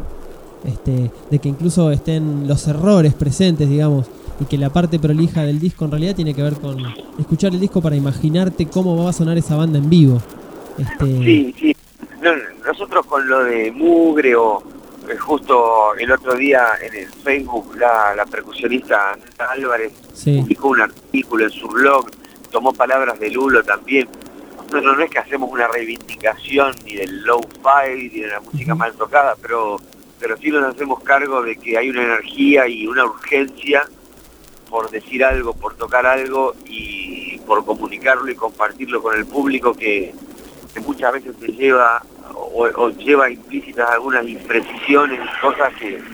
que incluso estén los errores presentes, digamos, y que la parte prolija del disco en realidad tiene que ver con escuchar el disco para imaginarte cómo va a sonar esa banda en vivo. Sí. No, nosotros con lo de Mugre o justo el otro día en el Facebook la percusionista Ana Álvarez publicó un artículo en su blog, tomó palabras de Lulo también. No es que hacemos una reivindicación ni del low-fi ni de la música mal tocada, pero sí nos hacemos cargo de que hay una energía y una urgencia por decir algo, por tocar algo y por comunicarlo y compartirlo con el público que muchas veces te lleva o lleva implícitas algunas imprecisiones y cosas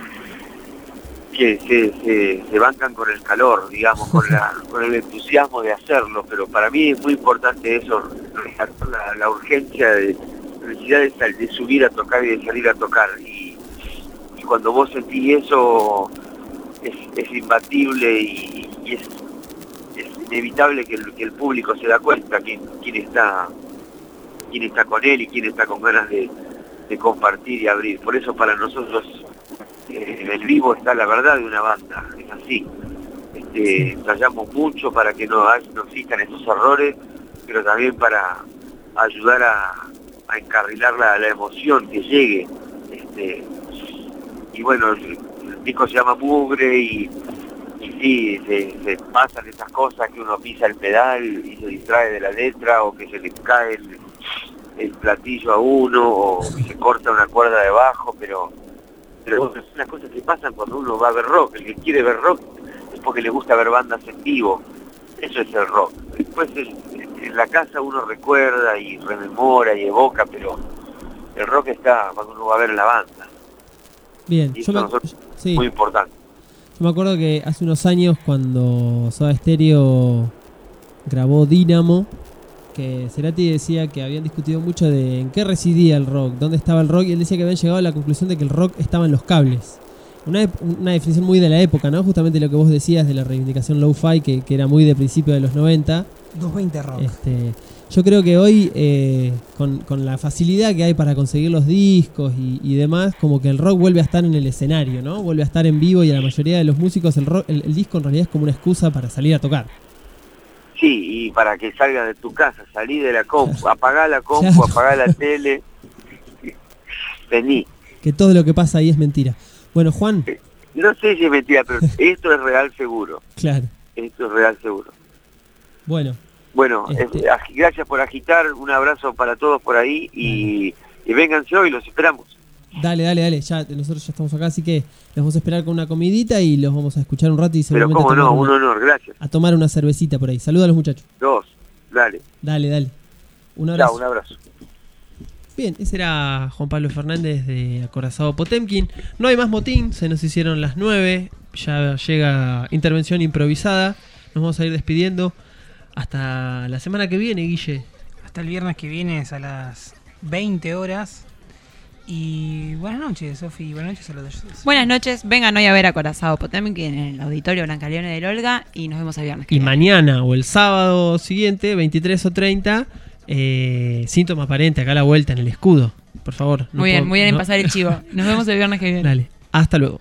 que se bancan con el calor, digamos, con el entusiasmo de hacerlo, pero para mí es muy importante eso, la urgencia de la necesidad de subir a tocar y de salir a tocar y cuando vos sentís eso es imbatible y es inevitable que el público se da cuenta quién está con él y quién está con ganas de compartir y abrir. Por eso para nosotros en el vivo está la verdad de una banda, es así. Ensayamos mucho para que no existan estos errores, pero también para ayudar a encarrilar la emoción que llegue. Y bueno, el disco se llama Mugre y sí, se pasan esas cosas que uno pisa el pedal y se distrae de la letra o que se le cae el platillo a uno o que se corta una cuerda de bajo, pero son las cosas que pasan cuando uno va a ver rock. El que quiere ver rock es porque le gusta ver bandas en vivo, eso es el rock. Después en la casa uno recuerda y rememora y evoca, pero el rock está cuando uno va a ver la banda. Bien, y eso es muy importante. Yo me acuerdo que hace unos años cuando Soda Stereo grabó Dínamo, que Cerati decía que habían discutido mucho de en qué residía el rock, dónde estaba el rock, y él decía que habían llegado a la conclusión de que el rock estaba en los cables. Una definición muy de la época, ¿no? Justamente lo que vos decías de la reivindicación lo-fi, que era muy de principio de los 90. 220 rock. Yo creo que hoy, con la facilidad que hay para conseguir los discos y demás, como que el rock vuelve a estar en el escenario, ¿no? Vuelve a estar en vivo y a la mayoría de los músicos el disco en realidad es como una excusa para salir a tocar. Sí, y para que salga de tu casa, salí de la compu, apagá la compu, apagá la tele, vení. Que todo lo que pasa ahí es mentira. Bueno, Juan. No sé si es mentira, pero esto es real seguro. Claro. Esto es real seguro. Bueno, gracias por agitar, un abrazo para todos por ahí y vénganse hoy, los esperamos. Dale. Ya, nosotros ya estamos acá, así que los vamos a esperar con una comidita y los vamos a escuchar un rato y Pero seguramente cómo no, un honor, gracias. a tomar una cervecita por ahí. Saluda a los muchachos. 2, dale. Dale. Un abrazo. Chao, un abrazo. Bien, ese era Juan Pablo Fernández de Acorazado Potemkin. No hay más motín, se nos hicieron las 9. Ya llega intervención improvisada. Nos vamos a ir despidiendo. Hasta la semana que viene, Guille. Hasta el viernes que viene es a las 20 horas. Y buenas noches, Sofi. Buenas noches a los dos. Buenas noches. Vengan hoy a ver Acorazado Potemkin en el auditorio Blanca Leone del Olga. Y nos vemos el viernes que Y viene. mañana o el sábado siguiente, 23 o 30, síntoma aparente acá a la vuelta en el escudo. Por favor. Muy bien en pasar el chivo. Nos vemos el viernes que viene. Dale. Hasta luego.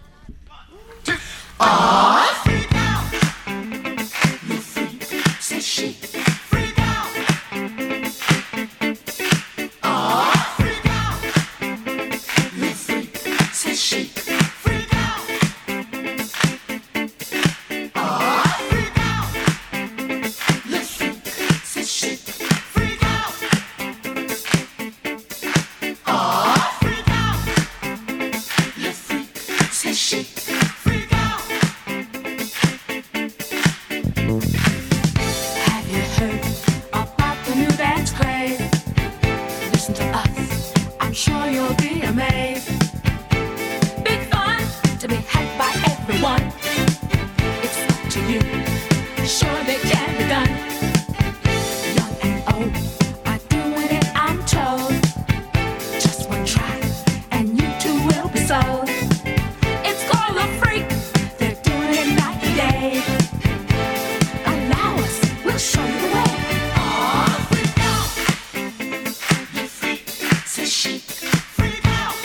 Have you heard about the new dance craze? Listen to us, I'm sure you'll be amazed. Big fun to be had by everyone. It's up to you, surely can be done. Young and old are doing it, I'm told. Just one try, and you too will be sold. It's called a freak, they're doing it night and day. Allow us, we'll show you the way. Oh, freak out. You freak, say she. Freak out.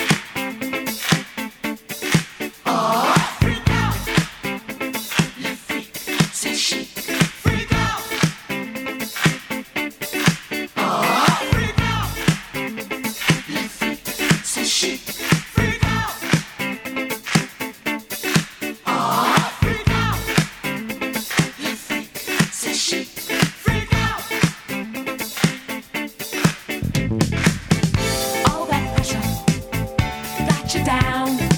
Oh, freak out. You freak, say she. Freak out. Oh, freak out. You freak, say she. Freak out. Oh, freak out. You freak, say she. Freak out. All that pressure got you down.